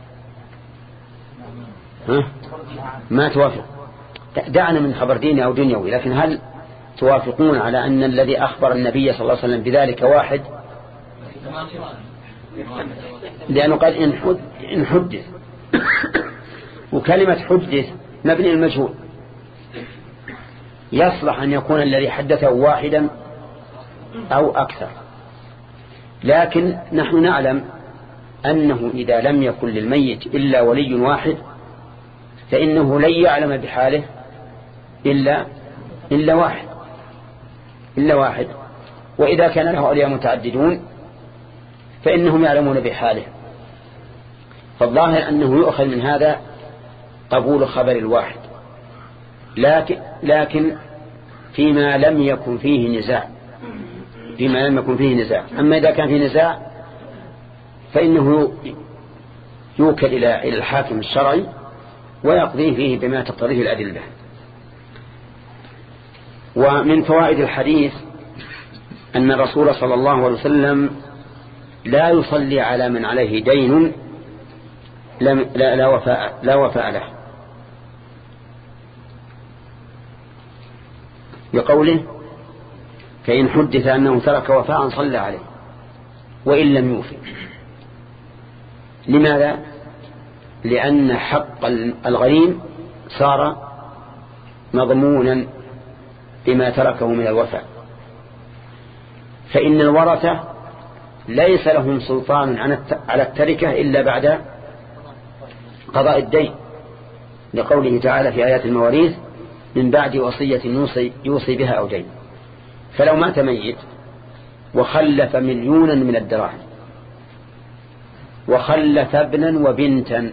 ها؟ ما توافق. دعنا من خبر ديني أو دنيوي، لكن هل توافقون على أن الذي أخبر النبي صلى الله عليه وسلم بذلك واحد؟ لأنه قال إن حدث، وكلمة حدث مبني المجهول، يصلح أن يكون الذي حدثه واحدا أو أكثر، لكن نحن نعلم أنه إذا لم يكن للميت إلا ولي واحد فإنه لن يعلم بحاله إلا إلا واحد إلا واحد وإذا كان له أولياء متعددون فإنهم يعلمون بحاله. فالظاهر أنه يؤخذ من هذا قبول خبر الواحد، لكن لكن فيما لم يكن فيه نزاع فيما لم يكن فيه نزاع أما إذا كان فيه نزاع فإنه يوكل إلى الحاكم الشرعي ويقضي فيه بما تقتضيه الأدلة. ومن فوائد الحديث أن الرسول صلى الله عليه وسلم لا يصلي على من عليه دين لا, لا, وفاء, لا وفاء له، بقوله فإن حدث أنه ترك وفاء صلى عليه وإن لم يوفي. لماذا؟ لأن حق الغريم صار مضمونا بما تركه من الوفاء، فإن الورثة ليس لهم سلطان على التركة إلا بعد قضاء الدين، لقوله تعالى في آيات المواريث من بعد وصية يوصي, يوصي بها أو دين. فلو مات ميت وخلف مليونا من الدراهم وخلف ابنا وبنتا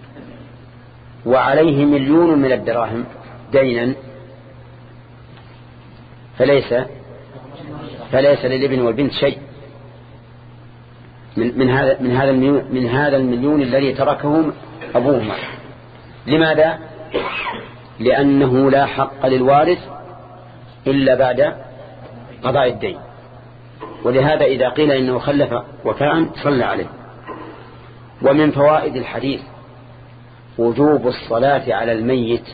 وعليه مليون من الدراهم دينا فليس فليس للابن والبنت شيء من, من هذا من هذا المليون من هذا المليون الذي تركه أبوهما. لماذا؟ لأنه لا حق للوارث إلا بعد قضاء الدين، ولهذا إذا قيل إنه خلف وفاء صلى عليه. ومن فوائد الحديث وجوب الصلاة على الميت،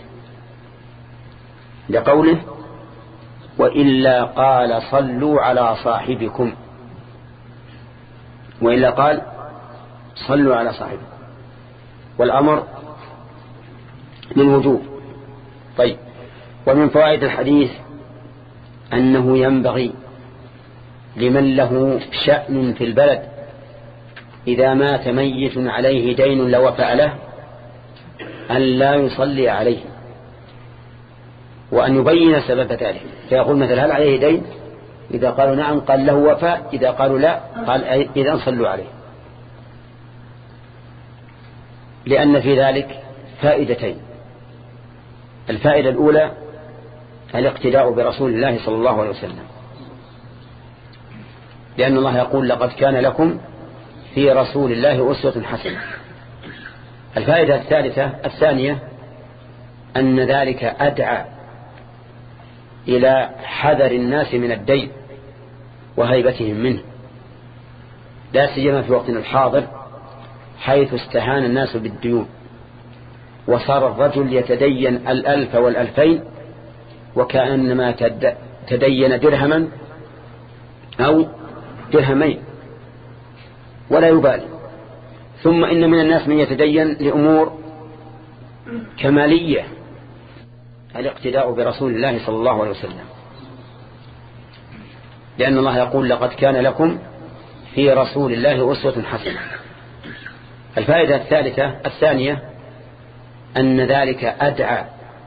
لقوله وإلا قال صلوا على صاحبكم، وإلا قال صلوا على صاحبكم، والأمر للوجوب. طيب، ومن فوائد الحديث أنه ينبغي لمن له شأن في البلد إذا مات ميت عليه دين لو وفى له أن لا يصلي عليه وأن يبين سبب ذلك، فيقول مثلا هل عليه دين؟ إذا قالوا نعم قال له وفاء، إذا قالوا لا قال إذن صلوا عليه. لأن في ذلك فائدتين. الفائدة الأولى الاقتداء برسول الله صلى الله عليه وسلم، لأن الله يقول لقد كان لكم في رسول الله أسوة حسنة. الفائدة الثالثة الثانية أن ذلك أدعى إلى حذر الناس من الدين وهيبتهم منه، لا سيما في وقتنا الحاضر حيث استهان الناس بالديون، وصار الرجل يتدين الألف والألفين وكأنما تدين درهما أو درهمين ولا يبالي. ثم إن من الناس من يتدين لأمور كمالية، الاقتداء برسول الله صلى الله عليه وسلم، لأن الله يقول لقد كان لكم في رسول الله أسوة حسنة. الفائدة الثالثة الثانية أن ذلك أدعى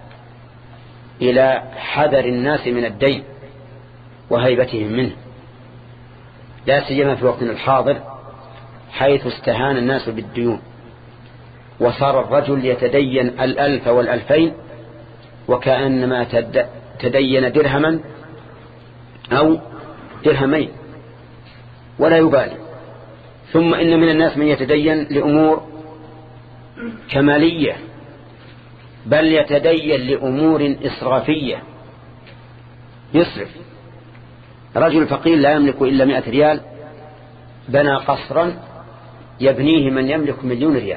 إلى حذر الناس من الدين وهيبتهم منه، لا سيما في وقتنا الحاضر حيث استهان الناس بالديون، وصار الرجل يتدين الألف والألفين وكأنما تدين درهما أو درهمين ولا يبالي. ثم إن من الناس من يتدين لأمور كمالية، بل يتدين لأمور إسرافية، يصرف. رجل فقير لا يملك إلا مئة ريال بنى قصرا يبنيه من يملك مليون ريال،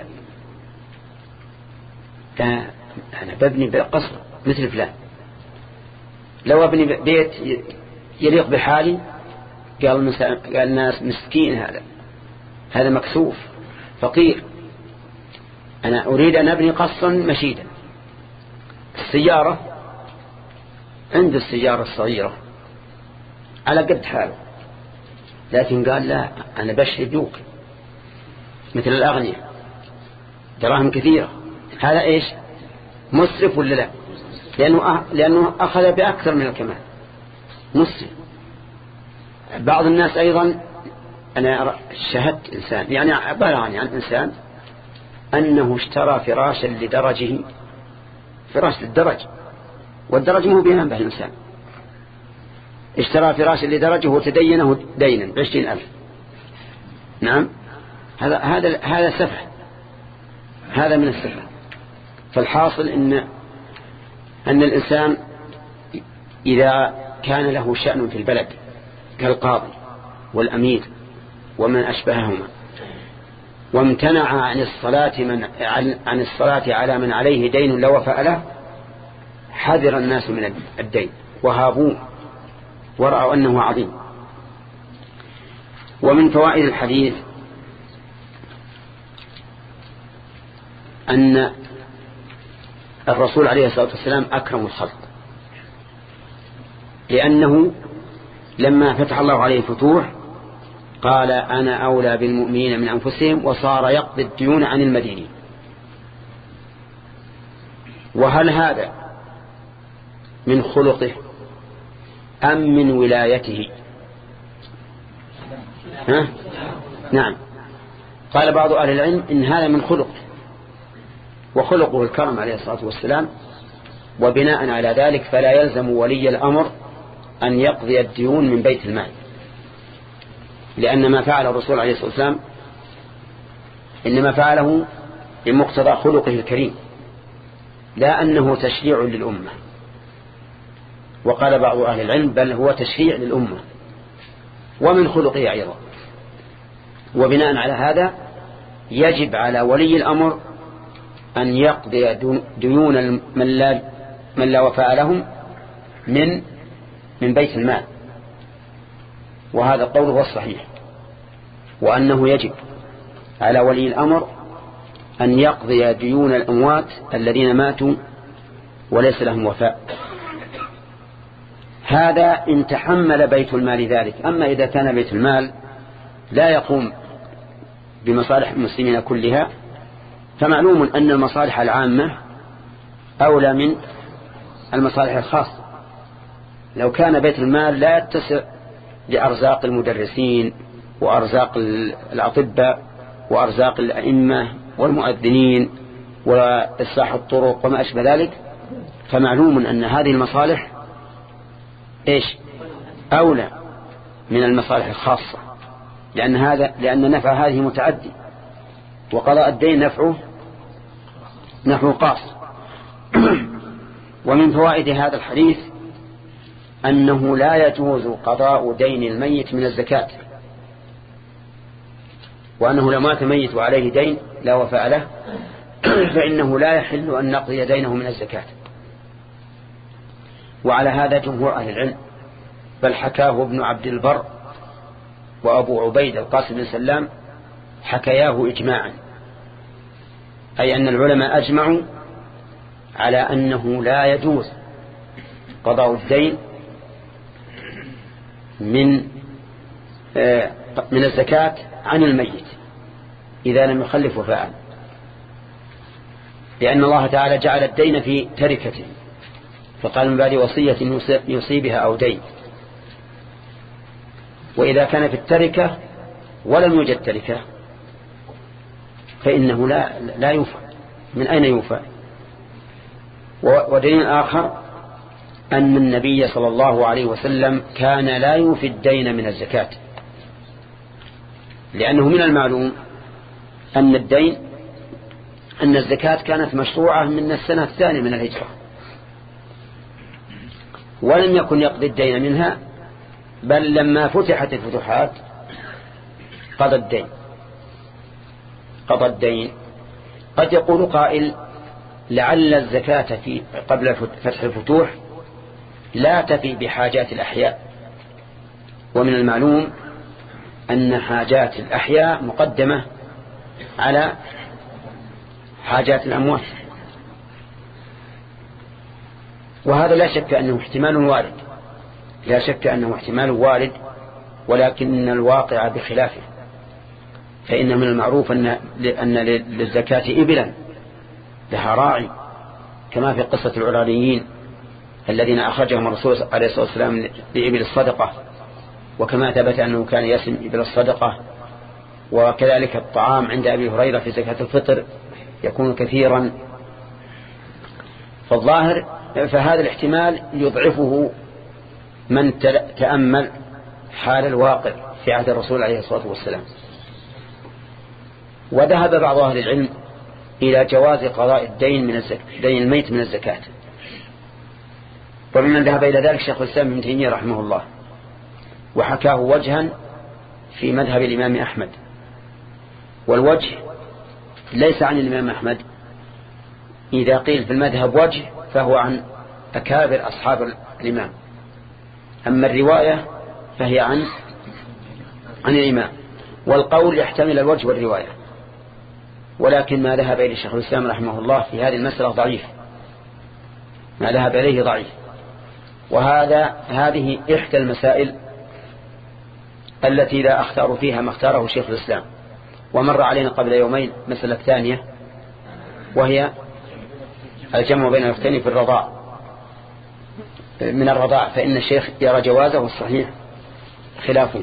أنا ببني قصر مثل فلان، لو أبني بيت يليق بحالي قال الناس مسكين، هذا هذا مكسوف فقير، أنا أريد أن أبني قصرا مشيدا. السيارة عند السيارة الصغيرة على قد حاله، لكن قال لا أنا بشري بيوك مثل الأغنياء دراهم كثيرة. هذا إيش؟ مسرف ولا لا؟ لأنه, لأنه أخذ بأكثر من الكمال، مسرف. بعض الناس أيضا أنا شاهدت إنسان يعني بلغني عن إنسان أنه اشترى فراشا لدرجه، فراش للدرج، والدرج مو بينام به الإنسان، اشترى فراشا لدرجه وتدينه دينا بعشرين ألف. نعم، هذا هذا هذا سفه، هذا من السفه. فالحاصل إن أن الإنسان إذا كان له شأن في البلد كالقاضي والأمير ومن أشبههما، وامتنع عن الصلاة من عن الصلاة على من عليه دين لا وفاء له، حذر الناس من الدين وهابوه ورأوا أنه عظيم. ومن فوائد الحديث أن الرسول عليه الصلاة والسلام أكرم الخلق، لأنه لما فتح الله عليه فتوح قال أنا أولى بالمؤمنين من أنفسهم، وصار يقضي الديون عن المدينين. وهل هذا من خلقه أم من ولايته؟ ها؟ نعم، قال بعض أهل العلم إن هذا من خلقه، وخلقه الكرم عليه الصلاة والسلام، وبناء على ذلك فلا يلزم ولي الأمر أن يقضي الديون من بيت المال، لأن ما فعل الرسول عليه الصلاة والسلام إنما فعله بمقتضى خلقه الكريم، لا أنه تشريع للأمة. وقال بعض أهل العلم بل هو تشريع للأمة ومن خلقه أيضا. وبناء على هذا يجب على ولي الأمر أن يقضي ديون من لا, من لا وفاء لهم من من بيت المال، وهذا القول هو الصحيح، وأنه يجب على ولي الأمر أن يقضي ديون الأموات الذين ماتوا وليس لهم وفاء. هذا إن تحمل بيت المال ذلك. أما إذا كان بيت المال لا يقوم بمصالح المسلمين كلها فمعلوم أن المصالح العامة أولى من المصالح الخاصة. لو كان بيت المال لا يتسع لأرزاق المدرسين وأرزاق الأطباء وأرزاق الأئمة والمؤذنين وإصلاح الطرق وما أشبه ذلك، فمعلوم أن هذه المصالح إيش أولى من المصالح الخاصة، لأن هذا لأن نفع هذه متعدي، وقضاء الدين نفعه نحو قاص. ومن فوائد هذا الحديث أنه لا يجوز قضاء دين الميت من الزكاة، وأنه لو مات ميت وعليه دين لا وفاء له فإنه لا يحل أن نقضي دينه من الزكاة. وعلى هذا جمهور أهل العلم، بل حكاه ابن عبد البر وأبو عبيد القاسم بن سلام حكياه إجماعا، أي أن العلماء أجمعوا على أنه لا يجوز قضاء الدين من من الزكاة عن الميت إذا لم يخلف وفاء، لأن الله تعالى جعل الدين في تركته، فقال من بعد وصية يوصي بها أو دين. وإذا كان في التركة ولم يوجد تركة فإنه لا لا يوفى. من أين يوفى؟ ودليل آخر أن النبي صلى الله عليه وسلم كان لا يوفي الدين من الزكاة، لأنه من المعلوم أن الدين أن الزكاة كانت مشروعة من السنة الثانية من الهجرة، ولم يكن يقضي الدين منها، بل لما فتحت الفتوحات قضى الدين قضى الدين قد يقول قائل لعل الزكاة في قبل فتح الفتوح لا تفي بحاجات الأحياء، ومن المعلوم أن حاجات الأحياء مقدمة على حاجات الأموات، وهذا لا شك أنه احتمال وارد لا شك أنه احتمال وارد ولكن الواقع بخلافه. فإن من المعروف أن أن للزكاة إبلا لها راعي، كما في قصة العرانيين الذين أخرجهم الرسول عليه الصلاة والسلام لإبل الصدقة، وكما ثبت أنه كان يسم إبل الصدقة. وكذلك الطعام عند أبي هريرة في زكاة الفطر يكون كثيرا. فالظاهر فهذا الاحتمال يضعفه من تأمل حال الواقع في عهد الرسول عليه الصلاة والسلام. وذهب بعض أهل العلم إلى جواز قضاء الدين من الزكاة دين الميت من الزكاة، وممن ذهب إلى ذلك شيخ الإسلام ابن تيمية رحمه الله، وحكاه وجها في مذهب الإمام أحمد. والوجه ليس عن الإمام أحمد، إذا قيل في المذهب وجه فهو عن أكابر أصحاب الإمام، أما الرواية فهي عن عن الإمام، والقول يحتمل الوجه والرواية. ولكن ما ذهب إليه الشيخ الإسلام رحمه الله في هذه المسألة ضعيف، ما ذهب إليه ضعيف. وهذا هذه إحدى المسائل التي لا أختار فيها ما اختاره شيخ الإسلام. ومر علينا قبل يومين مسألة ثانية وهي الجمع بين الأختين في الرضاع من الرضاع، فإن الشيخ يرى جوازه والصحيح خلافه.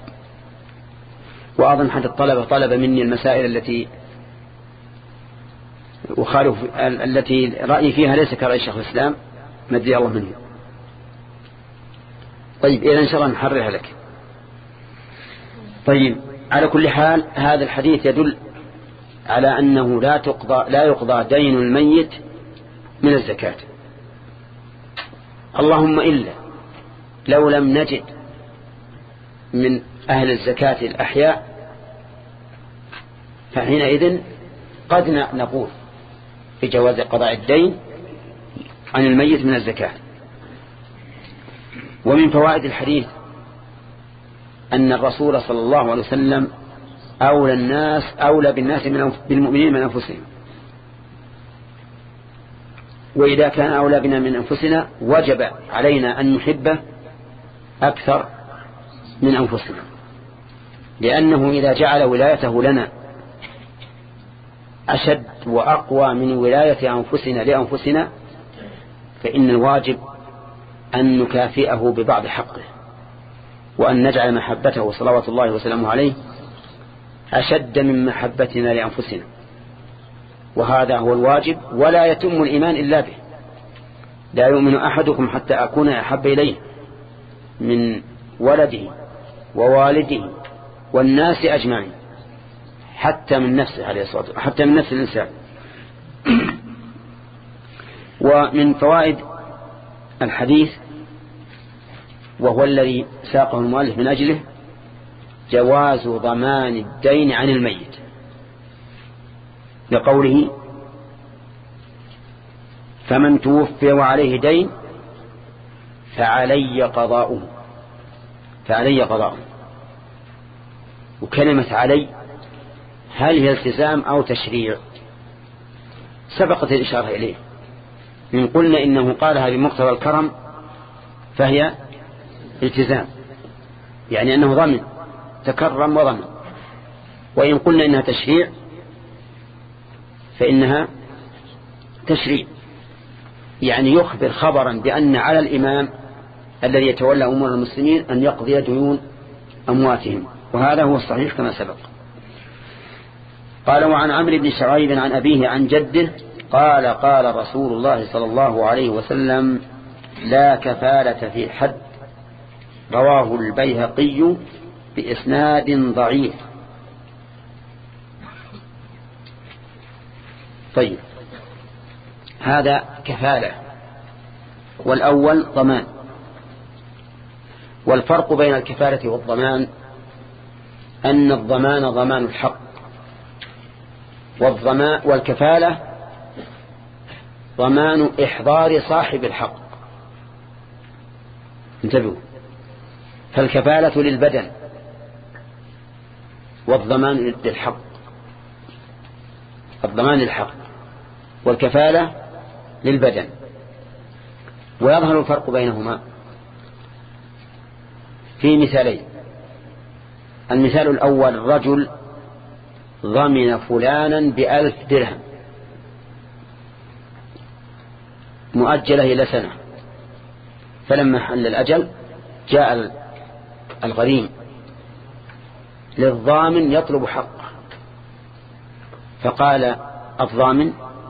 وأظن حتى الطلبة طلب مني المسائل التي وخالف التي رأيي فيها ليس كرأي شيخ الإسلام مدري الله منه. طيب إذا إن شاء الله نحررها لك. طيب على كل حال هذا الحديث يدل على أنه لا تقضى لا يقضى دين الميت من الزكاة، اللهم إلا لو لم نجد من أهل الزكاة الأحياء، فحينئذ قد نقول بجواز قضاء الدين عن الميت من الزكاة. ومن فوائد الحديث أن الرسول صلى الله عليه وسلم أولى الناس أولى بالناس من بالمؤمنين من أنفسهم، وإذا كان أولى بنا من أنفسنا وجب علينا أن نحبه أكثر من أنفسنا، لأنه إذا جعل ولايته لنا أشد وأقوى من ولاية أنفسنا لأنفسنا، فإن الواجب أن نكافئه ببعض حقه، وأن نجعل محبته صلوات الله وسلامه عليه أشد من محبتنا لأنفسنا، وهذا هو الواجب، ولا يتم الإيمان إلا به. لا يؤمن أحدكم حتى أكون أحب إليه من ولده ووالده والناس أجمعين، حتى من نفسه عليه الصلاة والسلام، حتى من نفس الإنسان. ومن فوائد الحديث، وهو الذي ساقه المؤلف من أجله، جواز ضمان الدين عن الميت، لقوله فمن توفي وعليه دين فعلي قضاؤه، فعلي قضاؤه. وكلمة علي هل هي التزام أو تشريع؟ سبقت الإشارة إليه، إن قلنا إنه قالها بمقتضى الكرم فهي التزام، يعني أنه ضمن، تكرم وضمن. وإن قلنا إنها تشريع فإنها تشريع، يعني يخبر خبرا بأن على الإمام الذي يتولى أمور المسلمين أن يقضي ديون أمواتهم، وهذا هو الصحيح كما سبق. قال وعن عمرو بن شعيب عن أبيه عن جده قال قال رسول الله صلى الله عليه وسلم لا كفالة في حد، رواه البيهقي بإسناد ضعيف. طيب، هذا كفالة، والأول ضمان. والفرق بين الكفالة والضمان أن الضمان ضمان الحق، والضمان والكفالة ضمان إحضار صاحب الحق. انتبهوا، فالكفالة للبدن والضمان للحق، الضمان للحق والكفالة للبدن. ويظهر الفرق بينهما في مثالين. المثال الأول، رجل ضمن فلانا بألف درهم مؤجلة إلى سنة، فلما حل الأجل جاء الغريم للضامن يطلب حقه، فقال الضامن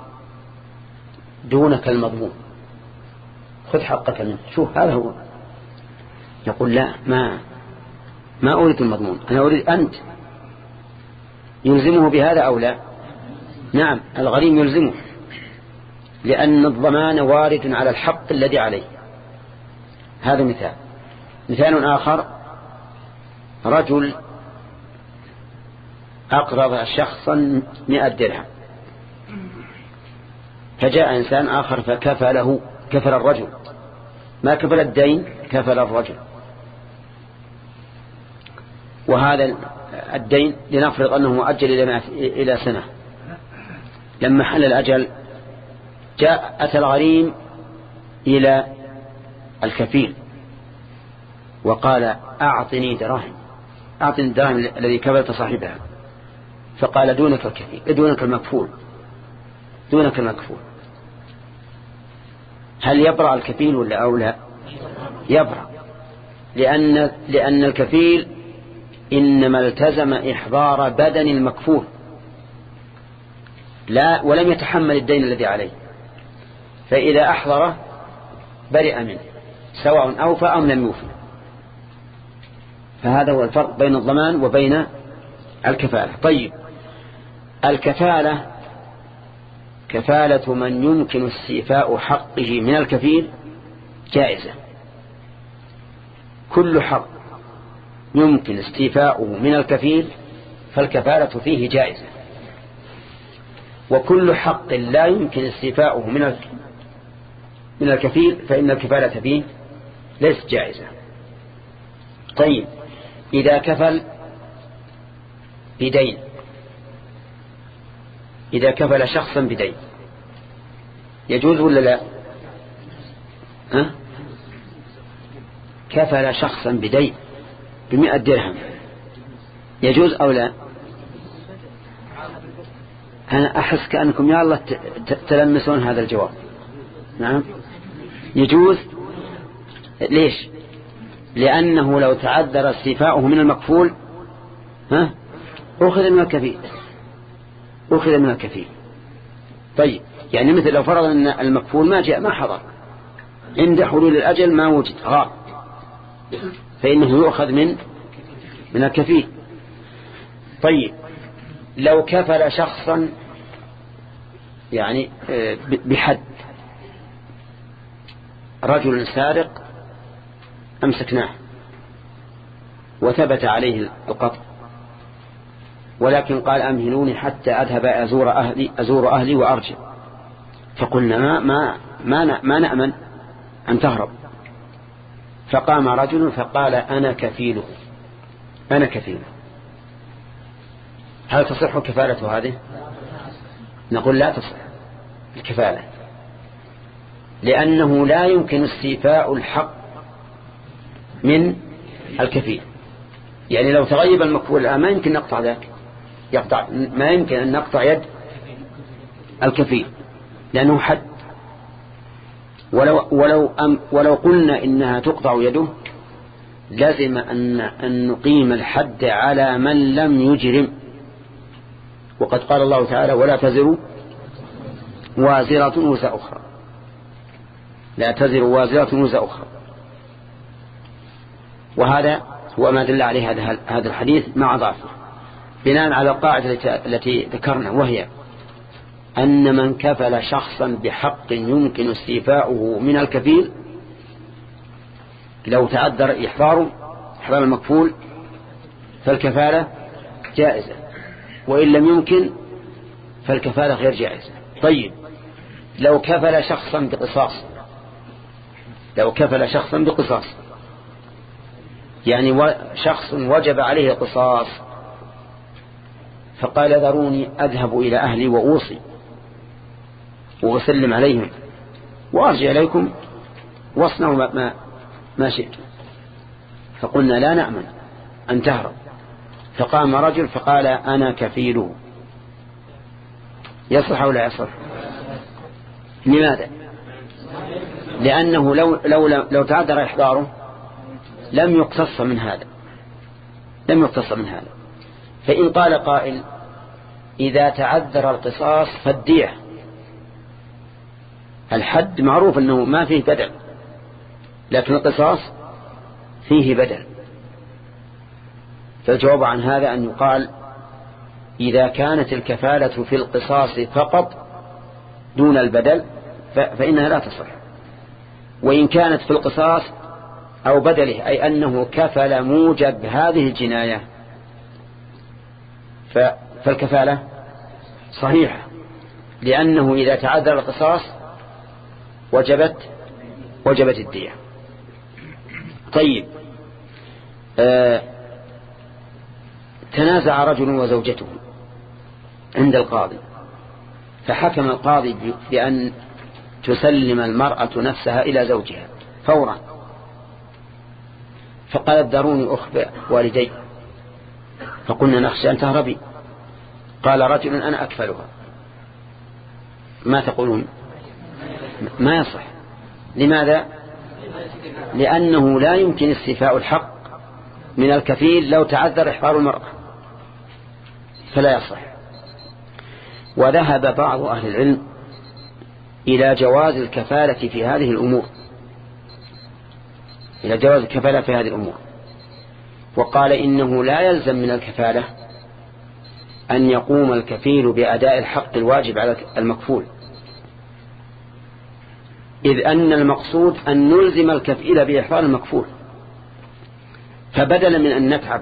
دونك المضمون، خذ حقك منه. شوف هذا هو. يقول لا، ما ما أريد المضمون، أنا أريد أنت. يلزمه بهذا أو لا؟ نعم، الغريم يلزمه، لأن الضمان وارد على الحق الذي عليه. هذا مثال. مثال آخر، رجل أقرض شخصا مئة درهم، فجاء إنسان آخر فكفله، كفل الرجل، ما كفل الدين، كفل الرجل. وهذا الدين لنفرض أنه مؤجل إلى سنة. لما حل الأجل جاء أتى الغريم إلى الكفيل وقال أعطني دراهم، أعطني الدراهم الذي كفلت صاحبها. فقال دونك الكفيل، دونك المكفول، دونك المكفول. هل يبرأ الكفيل ولا أو لا؟ يبرأ، لأن لأن الكفيل إنما التزم إحضار بدن المكفول، لا ولم يتحمل الدين الذي عليه، فإذا أحضره برئ منه سواء أوفى أم لم يوفي. فهذا هو الفرق بين الضمان وبين الكفالة. طيب، الكفالة كفالة من يمكن استيفاء حقه من الكفيل جائزة. كل حق يمكن استيفاؤه من الكفيل فالكفالة فيه جائزة، وكل حق لا يمكن استيفاؤه من من الكفيل فإن الكفالة فيه ليست جائزة. طيب، إذا كفل بدين، إذا كفل شخصا بدين يجوز ولا لا؟ أه؟ كفل شخصا بدين بمئة درهم يجوز أو لا؟ أنا أحس كأنكم يا الله تلمسون هذا الجواب. نعم يجوز. ليش؟ لأنه لو تعذر استيفاؤه من المكفول ها أخذ من الكفيل، أخذ من الكفيل. طيب يعني مثل لو فرض أن المكفول ما جاء ما حضر عند حلول الأجل ما وجد غاب، فإنه يؤخذ من من الكفيل. طيب لو كفل شخصا يعني بحد، رجل سارق أمسكناه وثبت عليه القطع، ولكن قال أمهلوني حتى أذهب أزور أهلي, أزور أهلي وأرجع، فقلنا ما, ما, ما, ما نأمن أن تهرب. فقام رجل فقال أنا كفيله، أنا كفيله. هل تصح كفالة هذه؟ نقول لا تصح الكفالة، لأنه لا يمكن استيفاء الحق من الكفيل. يعني لو تغيب المكفول الآن ما يمكن نقطع ذاك، يقطع ما يمكن أن نقطع يد الكفيل لأنه حد. ولو, ولو, أم ولو قلنا إنها تقطع يده لازم أن, أن نقيم الحد على من لم يجرم، وقد قال الله تعالى ولا تزر وازرة وزر أخرى، لا تزر وازرة وزر أخرى. وهذا هو ما دل عليه هذا هذا الحديث مع ضعفه، بناء على القاعدة التي ذكرنا، وهي أن من كفل شخصا بحق يمكن استيفاؤه من الكفيل لو تعذر إحضاره إحضار المكفول فالكفالة جائزة، وإن لم يمكن فالكفالة غير جائزة. طيب لو كفل شخصا بقصاص، لو كفل شخصا بقصاص يعني شخص وجب عليه القصاص فقال ذروني أذهب إلى أهلي وأوصي وأسلم عليهم وأرجع إليكم واصنعوا ما, ما, ما شئتم، فقلنا لا نأمن أن تهرب. فقام رجل فقال أنا كفيله، يصح أو لا يصح؟ لماذا؟ لأنه لو, لو, لو تعذر إحضاره لم يقتص من هذا، لم يقتص من هذا. فإن قال قائل إذا تعذر القصاص فالدية، الحد معروف أنه ما فيه بدل، لكن القصاص فيه بدل. فالجواب عن هذا أن يقال إذا كانت الكفالة في القصاص فقط دون البدل فإنها لا تصح، وإن كانت في القصاص أو بدله أي أنه كفل موجب هذه الجناية فالكفالة صحيحة، لأنه إذا تعذر القصاص وجبت وجبت الدية. طيب آه تنازع رجل وزوجته عند القاضي، فحكم القاضي بأن تسلم المرأة نفسها إلى زوجها فورا، فقالت داروني أخبئ والدي، فقلنا نخشى أن تهربي. قال رجل أنا أكفلها، ما تقولون؟ ما يصح. لماذا؟ لأنه لا يمكن استيفاء الحق من الكفيل لو تعذر إحضار المرأة، فلا يصح. وذهب بعض أهل العلم إلى جواز الكفالة في هذه الأمور، إلى جواز الكفالة في هذه الأمور، وقال إنه لا يلزم من الكفالة أن يقوم الكفيل بأداء الحق الواجب على المكفول، إذ أن المقصود أن نلزم الكفيل بإحضار المكفول، فبدلا من أن نتعب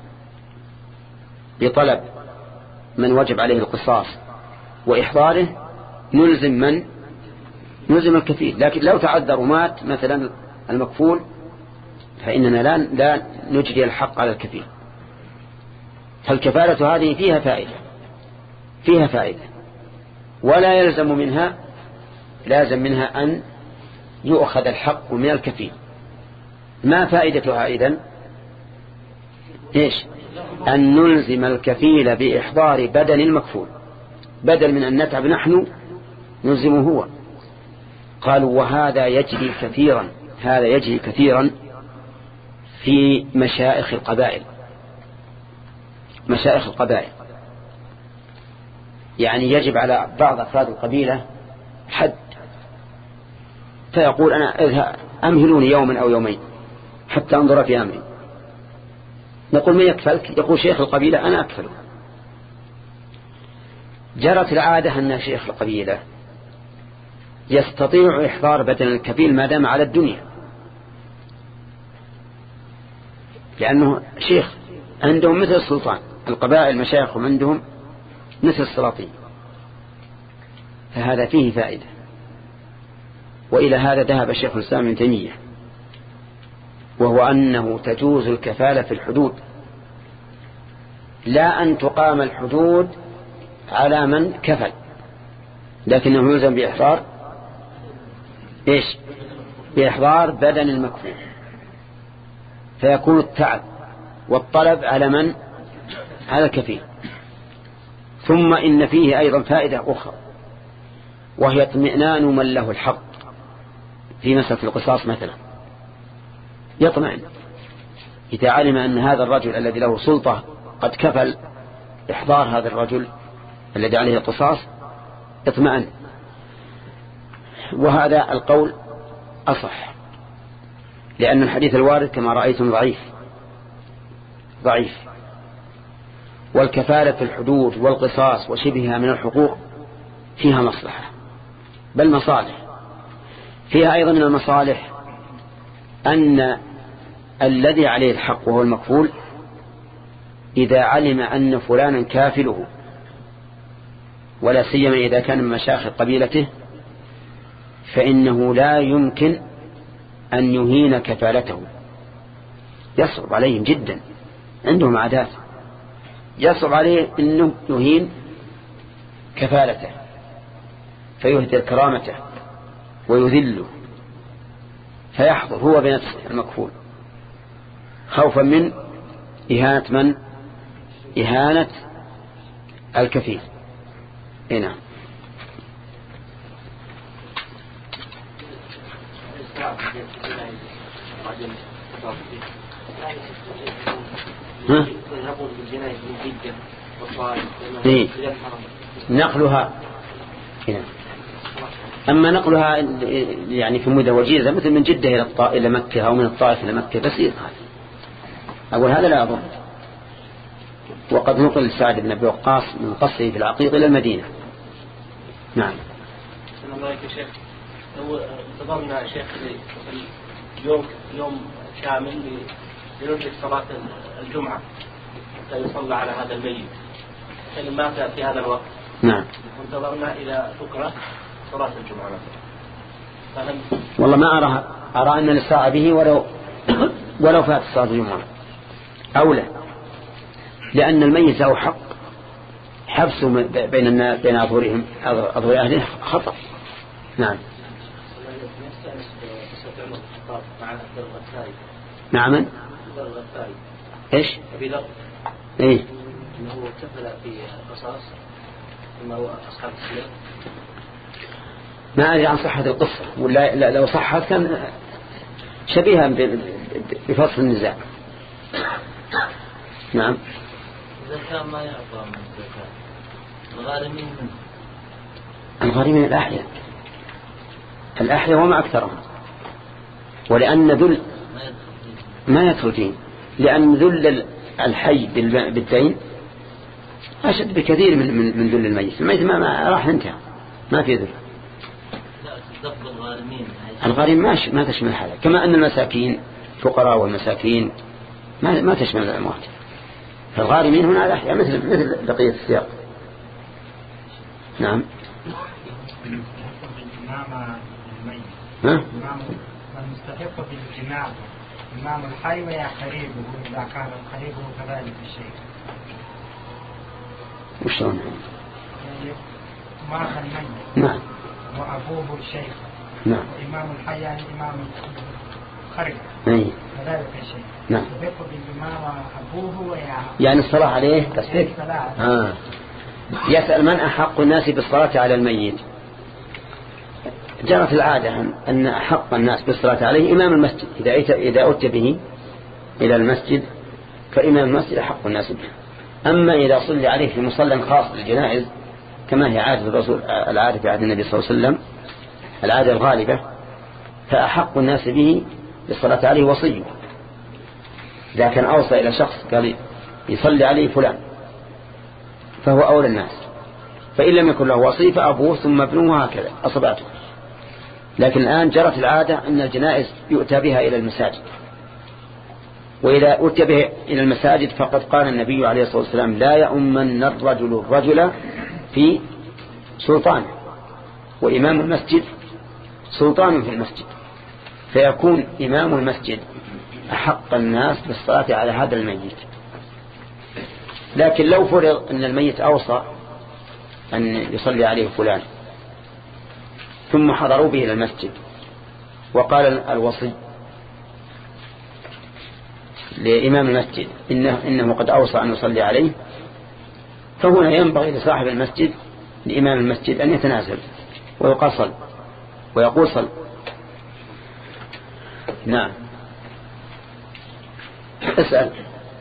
بطلب من وجب عليه القصاص وإحضاره نلزم من نلزم الكفيل. لكن لو تعذر ومات مثلا المكفول فإننا لا, لا نجري الحق على الكفيل. فالكفالة هذه فيها فائدة فيها فائدة ولا يلزم منها لازم منها أن يؤخذ الحق من الكفيل. ما فائدتها إذن؟ إيش؟ أن نلزم الكفيل بإحضار بدن المكفول، بدل من أن نتعب نحن نلزمه هو. قالوا وهذا يجري كثيرا، هذا يجري كثيرا في مشائخ القبائل. مشائخ القبائل يعني يجب على بعض أفراد القبيلة حد، فيقول أنا أمهلوني يوما أو يومين حتى أنظر في أمري. نقول من يكفلك؟ يقول شيخ القبيلة أنا أكفله. جرت العادة أن شيخ القبيلة يستطيع إحضار بدن الكفيل ما دام على الدنيا، لأنه شيخ عندهم مثل السلطان. القبائل مشايخهم عندهم مثل السلاطين، فهذا فيه فائدة. وإلى هذا ذهب الشيخ الإسلام ابن تيمية، وهو أنه تجوز الكفالة في الحدود، لا أن تقام الحدود على من كفل، لكنه يلزم بإحضار إيش؟ بإحضار بدن المكفول، فيكون التعب والطلب على من؟ على الكفيل. ثم إن فيه أيضا فائدة أخرى، وهي اطمئنان من له الحق في مسألة القصاص مثلا. يطمئن إذا علم أن هذا الرجل الذي له سلطة قد كفل إحضار هذا الرجل الذي عليه القصاص، اطمئن. وهذا القول أصح، لأن الحديث الوارد كما رأيتم ضعيف ضعيف والكفالة في الحدود والقصاص وشبهها من الحقوق فيها مصلحة، بل مصالح. فيها أيضا من المصالح أن الذي عليه الحق وهو المكفول إذا علم أن فلانا كافله، ولا سيما إذا كان من مشايخ قبيلته، فإنه لا يمكن أن يهين كفالته. يصعب عليهم جدا، عندهم عادات، يصعب عليه أنه يهين كفالته فيهدر كرامته ويذله، فيحضر هو بنفسه المكفول خوفا من إهانة من؟ إهانة الكفيل. هنا ها؟ إيه؟ نقلها هنا. أما نقلها يعني في مدة وجيزة مثل من جدة إلى الطائف إلى مكة أو من الطائف إلى مكة بسيط، أقول هذا لا أظن. وقد نقل سعد بن أبي وقاص من قصره في العقيق إلى المدينة. نعم. السلام عليكم شيخ. لو انتظرنا شيخ يوم يوم شامل لنجد صلاة الجمعة حتى يصلى على هذا الميت، يعني مات في هذا الوقت. نعم. وانتظرنا إلى بكرة صلاة الجمعة مثلا. فهم والله ما أرى أرى أن الساعة به ولو ولو فات صلاة الجمعة أولى، لأن الميت له حق، حبسه بين الناس بين أظهرهم أظهر أهله خطأ. نعم. نعم. إيش؟ إيه؟ إنه كفل في قصاص ثم هو أصحاب السلام. ما أدري عن صحة القصة، ولا لو صحت كان شبيها بفصل النزاع. نعم. إذا كان ما يعطى من الزكاة الغارمين منه. الغارمين الأحياء الأحياء وما أكثرهم، ولأن ذل ما يدخل فيه، لأن ذل الحي بالدين أشد بكثير من من ذل الميت. الميت ما, ما راح انتهى، ما في ذل. الغارم ماشي ما تشمل هذا، كما أن المساكين فقراء والمساكين ما ما تشمل الأموات. فالغارمين هنا الأحياء مثل مثل بقية السياق. نعم. ها؟ المستحق بالجنابة إمام الحي ويا قريبه إذا كان قريبه كذلك الشيء. وشلون؟ يعني مات الميت. نعم. وأبوه الشيخ. نعم. وإمام الحي يعني إمام القريب. أي. كذلك الشيء. نعم. يستحق بالإمام أبوه ويا. يعني الصلاة عليه تصديق. الصلاة. آه. يسأل من أحق الناس بالصلاة على الميت. جرت العادة أن أحق الناس بالصلاة عليه إمام المسجد، إذا إذا أتى به إلى المسجد فإمام المسجد أحق الناس به. أما إذا صلي عليه في مصلى خاص للجنائز كما هي عادة الرسول، العادة في عهد النبي صلى الله عليه وسلم، العادة الغالبة، فأحق الناس به بالصلاة عليه وصيه. إذا كان أوصى إلى شخص قال يصلي عليه فلان فهو أولى الناس، فإن لم يكن له وصي فأبوه ثم ابنه هكذا أصبعته. لكن الآن جرت العادة أن الجنائز يؤتى بها إلى المساجد، وإذا أتى به إلى المساجد فقد قال النبي عليه الصلاة والسلام لا يؤمن الرجل الرجل في سلطان، وإمام المسجد سلطان في المسجد، فيكون إمام المسجد أحق الناس بالصلاة على هذا الميت. لكن لو فرض أن الميت أوصى أن يصلي عليه فلان ثم حضروا به إلى المسجد وقال الوصي لإمام المسجد إنه, إنه قد أوصى أن يصلي عليه، فهنا ينبغي لصاحب المسجد لإمام المسجد أن يتنازل ويقال صل ويقول صل. نعم اسأل.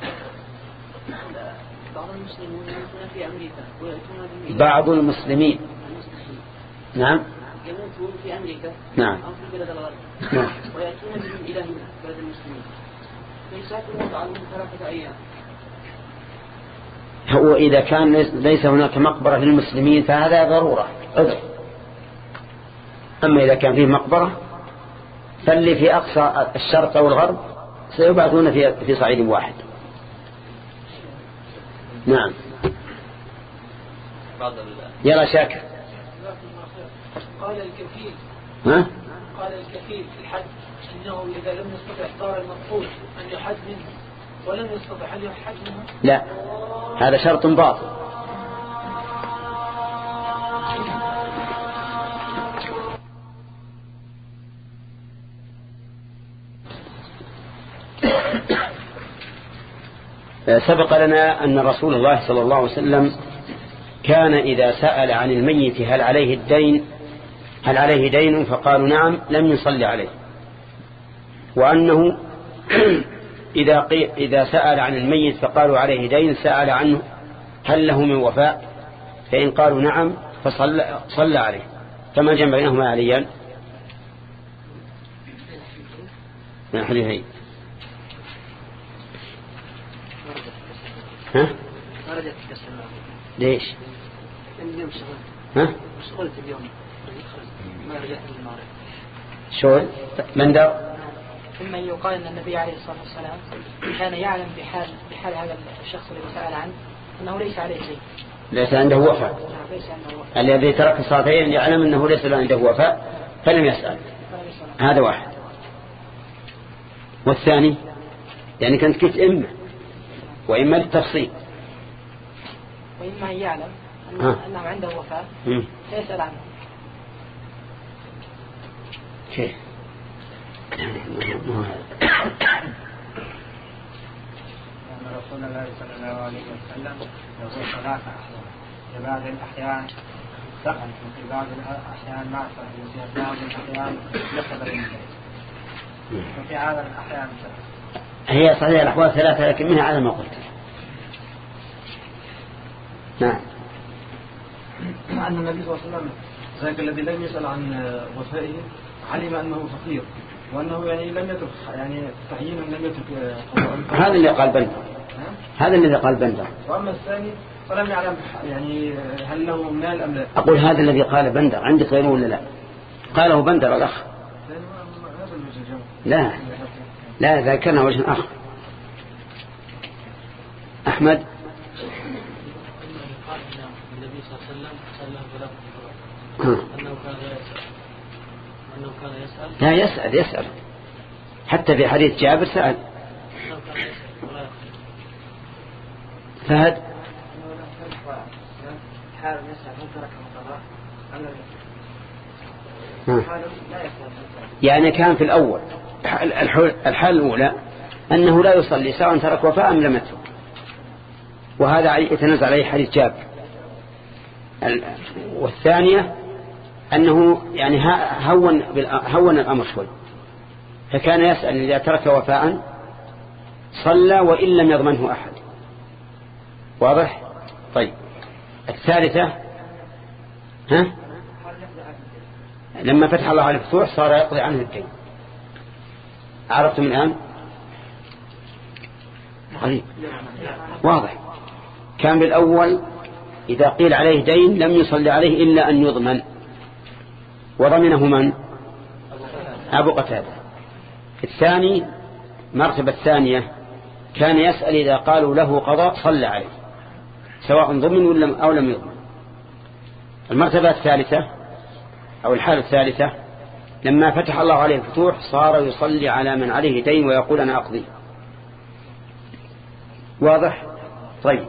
بعض المسلمين يموتون في أمريكا ويأتون بعض المسلمين نعم يموتون في أمريكا نعم أو في بلد الغرب نعم ويأتون بهم إلى هنا بلد المسلمين فيسافرون عنهم ثلاثة أيام. هو إذا كان ليس هناك مقبرة للمسلمين فهذا ضرورة عذر. أما إذا كان فيه مقبرة فاللي في أقصى الشرق أو الغرب سيبعثون في في صعيد واحد. نعم يلا شاكر. قال الكفيل ها؟ قال الكفيل في الحج إنه إذا لم يستطع دار المقصود أن يحج منه ولم يستطع أن يحج منه لا، هذا شرط باطل. سبق لنا أن رسول الله صلى الله عليه وسلم كان إذا سأل عن الميت هل عليه الدين هل عليه دين فقالوا نعم لم يصلي عليه، وأنه إذا, إذا سأل عن الميت فقالوا عليه دين سأل عنه هل له من وفاء، فإن قالوا نعم فصلى صلى عليه. فما جمع بينهما عليا من حديثين. ها؟ ليش؟ اليوم شغلت. ها؟ شغلت اليوم. ما رجعت من المغرب. شغل؟ بندر؟ ثم يقال أن النبي عليه الصلاة والسلام كان يعلم بحال بحال هذا الشخص الذي سأل عنه أنه ليس عليه شيء. ليس عنده وفاء. الذي ترك الصلاتين يعلم أنه ليس عنده وفاء فلم يسأل. هذا واحد. والثاني يعني كانت كت إما وإما للتفصيل. وإما يعلم أنه, أنه عنده وفاء فيسأل عنه. كيف؟ رسول الله صلى الله عليه وسلم يقول ثلاثة أحيان، في بعض الأحيان سقط وفي بعض الأحيان معصر وفي بعض الأحيان يقبل منه وفي هذا الأحيان هي صحيح الأحوال ثلاثة لكن منها على ما قلت. نعم. مع أن النبي صلى الله عليه وسلم ذاك الذي لم يسأل عن وفائه علم أنه فقير وأنه يعني لم يترك يعني تعيينا لم يترك. هذا اللي قال بندر. هذا الذي قال بندر. وأما الثاني فلم يعلم يعني هل له مال أم لا. أقول هذا الذي قال بندر عندك غيره ولا لا؟ قاله بندر الأخ. لا لا ذكرنا وجه آخر. أحمد. النبي صلى الله عليه وسلم سأله ثلاث مرات أنه كان يسأل أنه كان يسأل لا يسأل يسأل حتى في حديث جابر سأل. أنه كان يسأل ولا يخرج. فهد. حال يسأل من ترك مقرر يعني كان في الأول الحال الأولى أنه لا يصلي سواء ترك وفاء أم لم يترك، وهذا يتنزل عليه حديث جابر والثانية أنه يعني هون, هون الأمر شوي، فكان يسأل إذا ترك وفاء صلى وإن لم يضمنه أحد. واضح؟ طيب الثالثة ها؟ لما فتح الله عليه الفتوح صار يقضي عنه الدين. عرفتم الآن؟ طيب. واضح. كان بالأول إذا قيل عليه دين لم يصلي عليه إلا أن يضمن، وضمنه من؟ أبو قتادة. الثاني مرتبة الثانية كان يسأل إذا قالوا له قضاء صلى عليه سواء ضمن أو لم يضمن. المرتبة الثالثة أو الحالة الثالثة لما فتح الله عليه الفتوح صار يصلي على من عليه دين ويقول أنا أقضي. واضح؟ طيب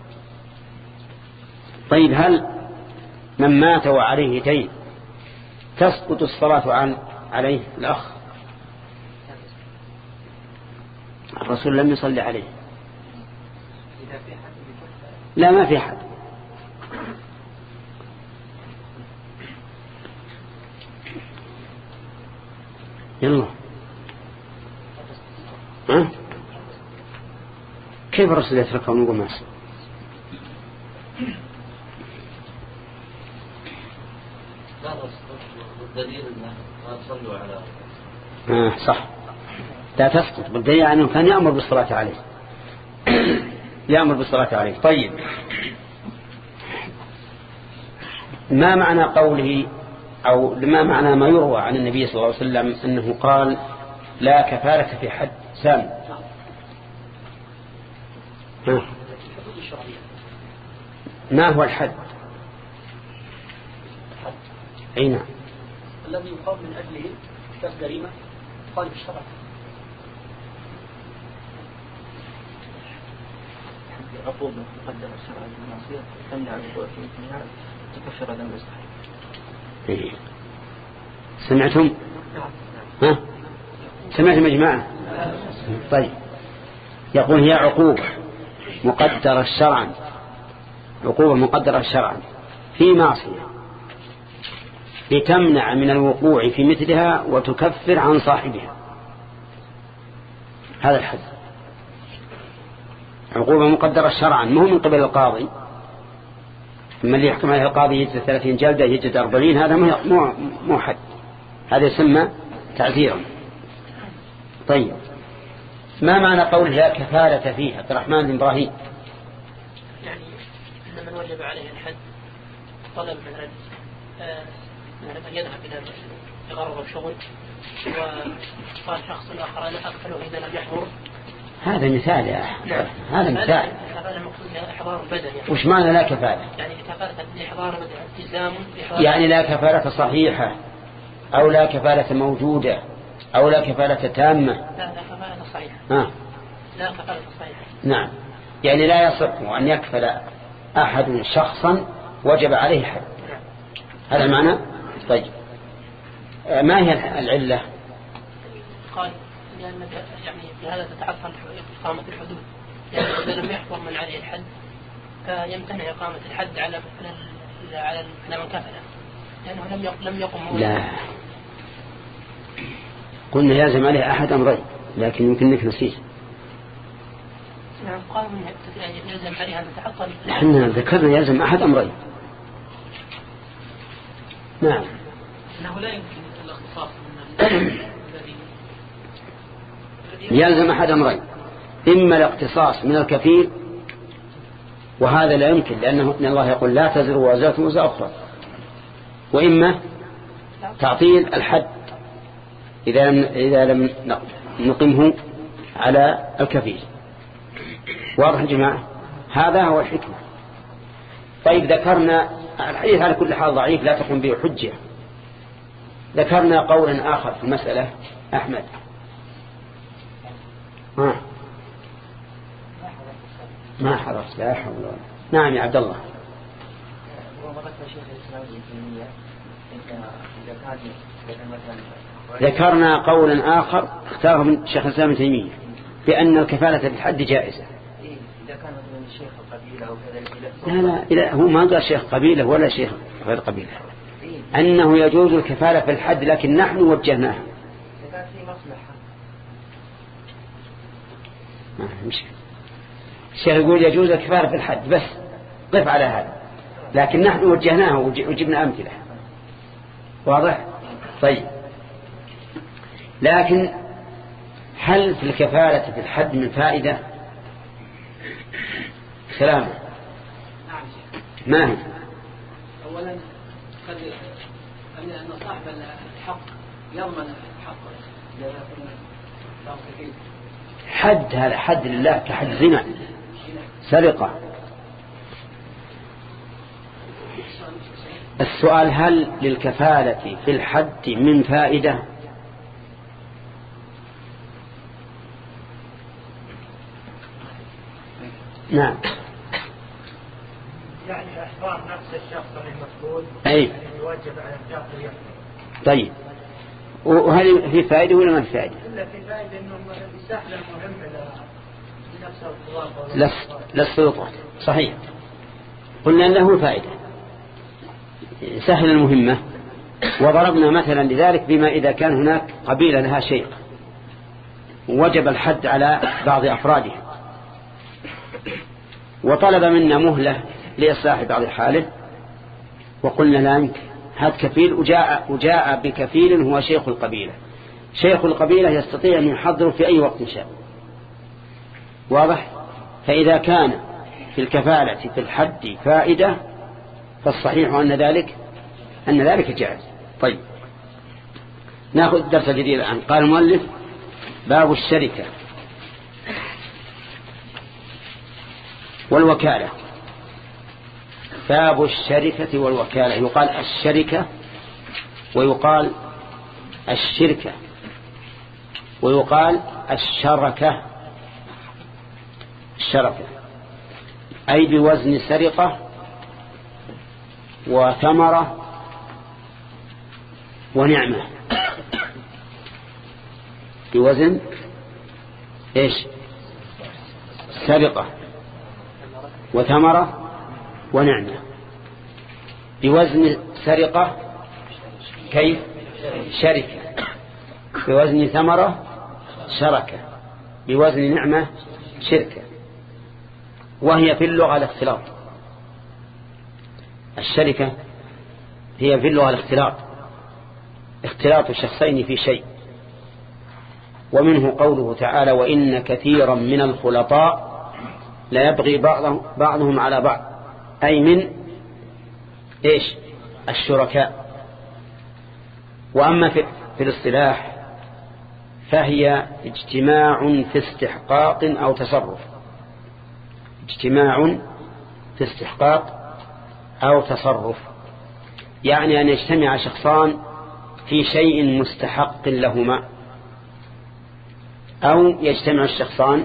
طيب هل من مات وعليه دين تسقط الصلاة عن عليه؟ الأخ الرسول لم يصلي عليه. لا ما في حد. يلا ها؟ كيف الرسول يتركه ونقول ما يصلي؟ والدليل أنه ما صلوا على آه صح، لا تسقط بالدليل أنه كان يأمر بالصلاة عليه يأمر بالصلاة عليه. طيب ما معنى قوله أو ما معنى ما يروى عن النبي صلى الله عليه وسلم أنه قال لا كفارة في حد سام؟ ها. ما هو الحد؟ أي نعم. الذي يقام من أجله كف جريمة خالف الشرع. عقوبة تقدم الشرع بالمعصية تمنع الوقوع في مثلها تكفر ذنب الصحيح. سمعتم؟ ها؟ سمعتم يا جماعة؟ طيب يقول هي عقوبة مقدرة شرعا، عقوبة مقدرة شرعا في معصية لتمنع من الوقوع في مثلها وتكفر عن صاحبها. هذا الحد. عقوبة مقدرة شرعا مو من قبل القاضي، ثم اللي يحكم عليه القاضي يجد ثلاثين جلدة يجد أربعين، هذا مو مو حد، هذا يسمى تعزيرا. طيب ما معنى قول لا كفارة فيه؟ عبد الرحمن بن إبراهيم. يعني أن من وجب عليه الحد طلب من أن يذهب إلى غرض الشغل وقال شخص آخر أنا أقتله إذا لم يحضر. هذا مثال يا أحمد. هذا مثال. وش معنى لا كفارة؟ يعني كفارة الإحضار التزام يعني لا كفارة صحيحة أو لا كفارة موجودة أو لا كفارة تامة. لا لا كفارة صحيحة. آه. لا كفارة صحيحة. نعم. يعني لا يصح أن يكفل أحد شخصا وجب عليه حد. نعم. هذا المعنى. طيب ما هي العلة؟ قال لأن يعني بهذا تتعطل إقامة الحدود، يعني إذا لم يحضر من عليه الحد فيمتنع إقامة الحد على على على من كفله لأنه لم لم يقم. لا قلنا يلزم عليه أحد أمرين لكن يمكن إنك نسيت. نعم قالوا يلزم عليه أن تتعطل. نحن ذكرنا يلزم أحد أمرين. نعم. إنه لا يمكن الاختصاص يلزم أحد أمرين، إما الاقتصاص من الكفيل وهذا لا يمكن لأنه إن الله يقول لا تزر وازرة وزر أخرى، وإما تعطيل الحد إذا لم, إذا لم نقمه على الكفيل. واضح يا جماعة؟ هذا هو الحكمة. طيب ذكرنا الحديث على كل حال ضعيف لا تقوم به حجة. ذكرنا قولا آخر في المسألة. أحمد ها ما حرص لا حول ولا. نعم يا عبد الله. ذكرنا قولا آخر اختاره من شيخ الإسلام ابن تيمية بأن الكفالة بالحد جائزة. إذا كان من شيخ القبيلة أو كذا لا لا إذا هو ما قال شيخ قبيلة ولا شيخ غير قبيلة، أنه يجوز الكفالة في الحد، لكن نحن وجهناه. كان في مصلحة. ما مش الشيخ يقول يجوز الكفالة في الحد بس، قف على هذا، لكن نحن وجهناه وجبنا أمثلة. واضح؟ طيب، لكن هل في الكفالة في الحد من فائدة؟ سلام. ما هي؟ أولا قد أن صاحب الحق يضمن حقه. حد هذا حد لله كحد زنا سرقة. السؤال هل للكفالة في الحد من فائدة؟ نعم. يعني إحضار نفس الشخص المفقود أي يوجب على الجهل. طيب، وهل في فائدة ولا ما في فائدة؟ إلا في فائدة إنه يسهل المهم لنفسه الطواب للسلطات. صحيح، قلنا أنه فائدة سهل المهمة، وضربنا مثلا لذلك بما إذا كان هناك قبيلة لها شيء وجب الحد على بعض أفرادها، وطلب منا مهلة لإصلاح بعض حاله، وقلنا لا يمكن، هذا كفيل، وجاء, وجاء بكفيل هو شيخ القبيلة. شيخ القبيلة يستطيع أن يحضره في أي وقت شاء. واضح؟ فإذا كان في الكفالة في الحد فائدة فالصحيح أن ذلك أن ذلك جائز. طيب، نأخذ درس جديد الآن. قال المؤلف: باب الشركة والوكالة. باب الشركة والوكالة، يقال الشركة ويقال الشركة ويقال الشركة. الشركة أي بوزن سرقة وثمرة ونعمة. بوزن إيش؟ سرقة وثمرة ونعمة. بوزن سرقة كيف؟ شركة. بوزن ثمرة شركة. بوزن نعمة شركة. وهي في اللغة الاختلاط. الشركة هي في اللغة الاختلاط، اختلاط الشخصين في شيء. ومنه قوله تعالى: وإن كثيرا من الخلطاء لا يبغي بعضهم على بعض، أي من إيش؟ الشركاء. وأما في, في الاصطلاح فهي اجتماع في استحقاق أو تصرف. اجتماع في استحقاق أو تصرف، يعني أن يجتمع شخصان في شيء مستحق لهما، أو يجتمع الشخصان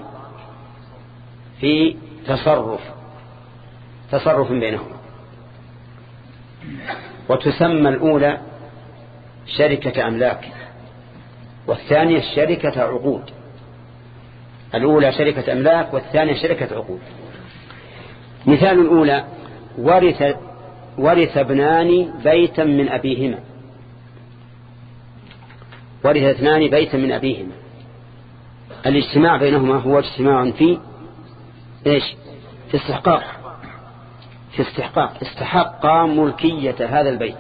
في تصرف تصرف بينهما. وتسمى الأولى شركة أملاك، والثانية شركة عقود. الأولى شركة أملاك والثانية شركة عقود. مثال الأولى: ورث ورث ابنان بيتا من أبيهما. ورث اثنان بيتا من أبيهما. الاجتماع بينهما هو اجتماع في إيش؟ في استحقاق. في استحقاق استحق ملكية هذا البيت.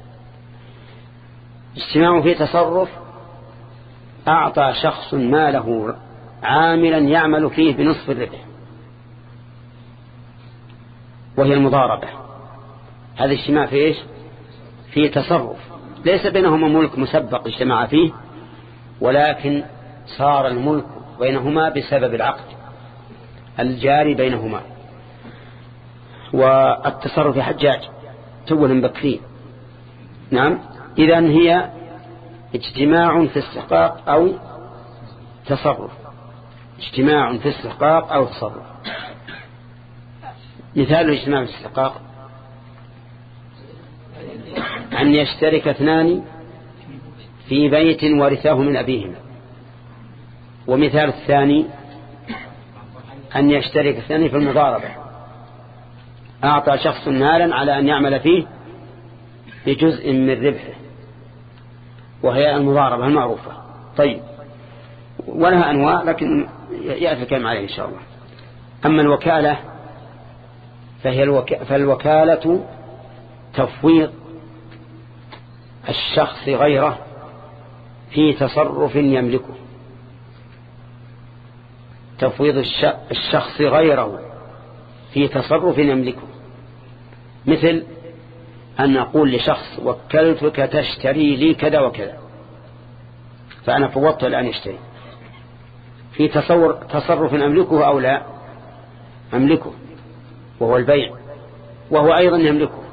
اجتماع في تصرف: أعطى شخص ماله عاملا يعمل فيه بنصف الربح، وهي المضاربة. هذا اجتماع في إيش؟ في تصرف، ليس بينهما ملك مسبق اجتماع فيه، ولكن صار الملك بينهما بسبب العقد الجاري بينهما. والتصرف يا حجاج تونا مبكرين. نعم، إذن هي اجتماع في استحقاق أو تصرف. اجتماع في استحقاق أو تصرف. مثال الاجتماع في الاستحقاق: أن يشترك اثنان في بيت ورثاه من أبيهما. ومثال الثاني: أن يشترك اثنين في المضاربة، أعطى شخص مالا على أن يعمل فيه بجزء من ربحه، وهي المضاربة المعروفة. طيب، ولها أنواع لكن يأتي الكلام عليه إن شاء الله. أما الوكالة فهي الوك... فالوكالة تفويض الشخص غيره في تصرف يملكه، تفويض الشخص غيره في تصرف يملكه، مثل أن أقول لشخص وكلتك تشتري لي كذا وكذا، فأنا فوضته الآن يشتري في تصور تصرف أملكه أو لا أملكه، وهو البيع، وهو أيضا يملكه.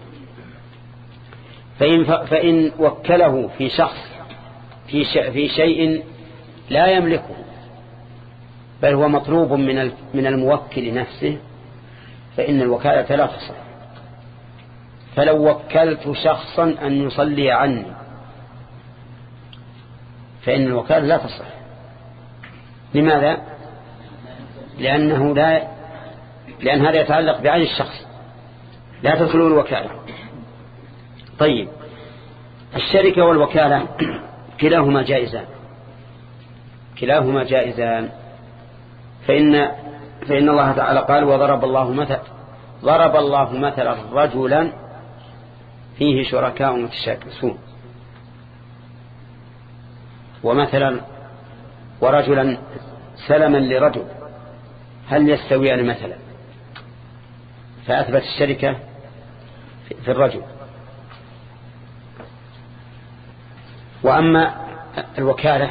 فإن, فإن وكله في شخص في, في شيء لا يملكه بل هو مطلوب من من الموكل نفسه، فإن الوكالة لا تصح. فلو وكلت شخصا أن يصلي عني فإن الوكالة لا تصح. لماذا؟ لأنه لا لأن هذا يتعلق بعين الشخص، لا تدخل الوكالة. طيب، الشركة والوكالة كلاهما جائزان، كلاهما جائزان فإن فإن الله تعالى قال وضرب الله مثل ضرب الله مثلا رجلا فيه شركاء متشاكسون، ومثلا ورجلا سلما لرجل، هل يستويان مثلا؟ فأثبت الشركة في الرجل. وأما الوكالة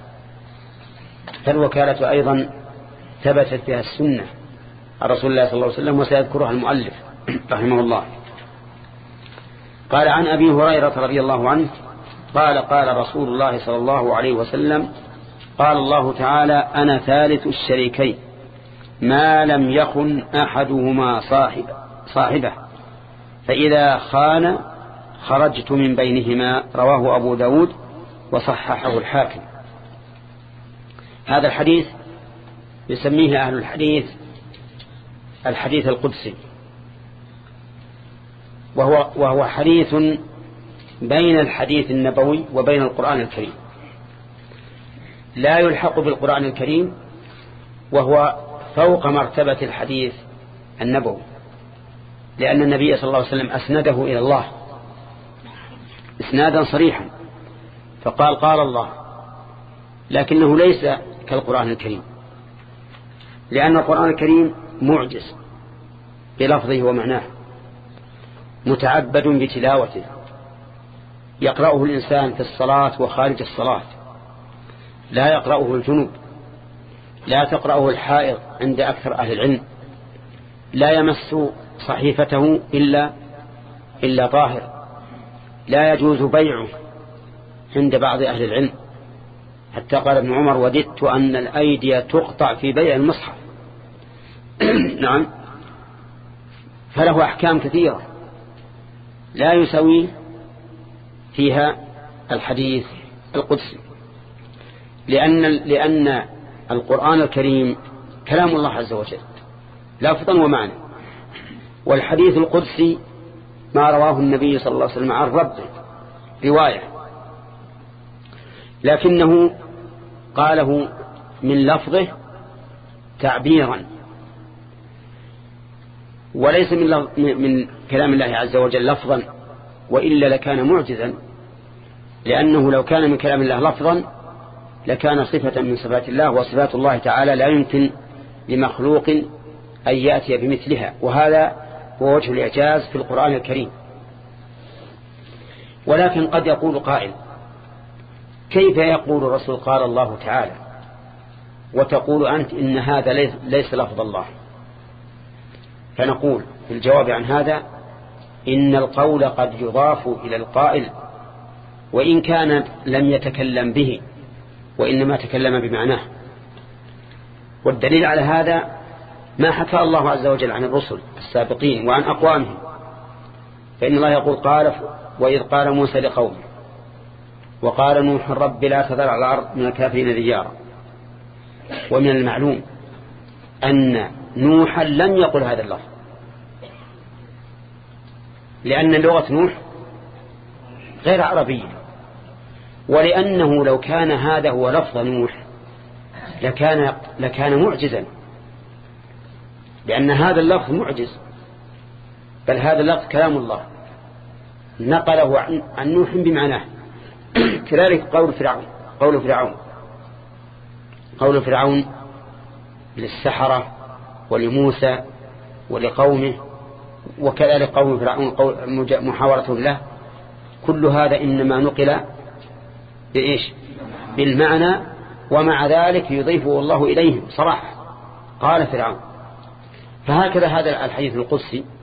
فالوكالة أيضا ثبتت بها السنة عن رسول الله صلى الله عليه وسلم، وسيذكرها المؤلف رحمه الله. قال عن أبي هريرة رضي الله عنه قال قال رسول الله صلى الله عليه وسلم قال الله تعالى أنا ثالث الشريكين ما لم يخن أحدهما صاحب صاحبه فإذا خان خرجت من بينهما. رواه أبو داود وصححه الحاكم. هذا الحديث يسميه أهل الحديث الحديث القدسي، وهو, وهو حديث بين الحديث النبوي وبين القرآن الكريم، لا يلحق بالقرآن الكريم، وهو فوق مرتبة الحديث النبوي، لأن النبي صلى الله عليه وسلم أسنده إلى الله إسنادا صريحا، فقال قال الله، لكنه ليس كالقرآن الكريم، لأن القرآن الكريم معجز بلفظه ومعناه، متعبد بتلاوته، يقرأه الإنسان في الصلاة وخارج الصلاة، لا يقرأه الجنوب، لا تقرأه الحائض عند أكثر أهل العلم، لا يمس صحيفته إلا إلا طاهر، لا يجوز بيعه عند بعض أهل العلم، حتى قال ابن عمر وددت أن الأيدي تقطع في بيع المصحف. نعم، فله أحكام كثيرة لا يسوي فيها الحديث القدسي، لأن لأن القرآن الكريم كلام الله عز وجل لفظا ومعنى، والحديث القدسي ما رواه النبي صلى الله عليه وسلم عن ربه رواية، لكنه قاله من لفظه تعبيرا، وليس من, من كلام الله عز وجل لفظا، وإلا لكان معجزا، لأنه لو كان من كلام الله لفظا لكان صفة من صفات الله، وصفات الله تعالى لا يمكن لمخلوق أن يأتي بمثلها، وهذا هو وجه الإعجاز في القرآن الكريم. ولكن قد يقول قائل كيف يقول الرسول قال الله تعالى وتقول أنت إن هذا ليس لفظ الله؟ فنقول في الجواب عن هذا إن القول قد يضاف إلى القائل وإن كان لم يتكلم به، وإنما تكلم بمعناه. والدليل على هذا ما حكى الله عز وجل عن الرسل السابقين وعن أقوامهم، فإن الله يقول قال وإذ قال موسى لقومه وقال نوح رب لا تذر على الأرض من الكافرين ديارا. ومن المعلوم أن نوحا لم يقل هذا اللفظ، لأن لغة نوح غير عربية، ولأنه لو كان هذا هو لفظ نوح لكان, لكان معجزا، لأن هذا اللفظ معجز، بل هذا اللفظ كلام الله نقله عن, عن نوح بمعناه. كذلك قول فرعون قول فرعون قول فرعون للسحرة ولموسى ولقومه، وكذلك قول فرعون قول محاورة له، كل هذا إنما نقل بإيش؟ بالمعنى، ومع ذلك يضيفه الله إليهم صراحة. قال فرعون. فهكذا هذا الحديث القدسي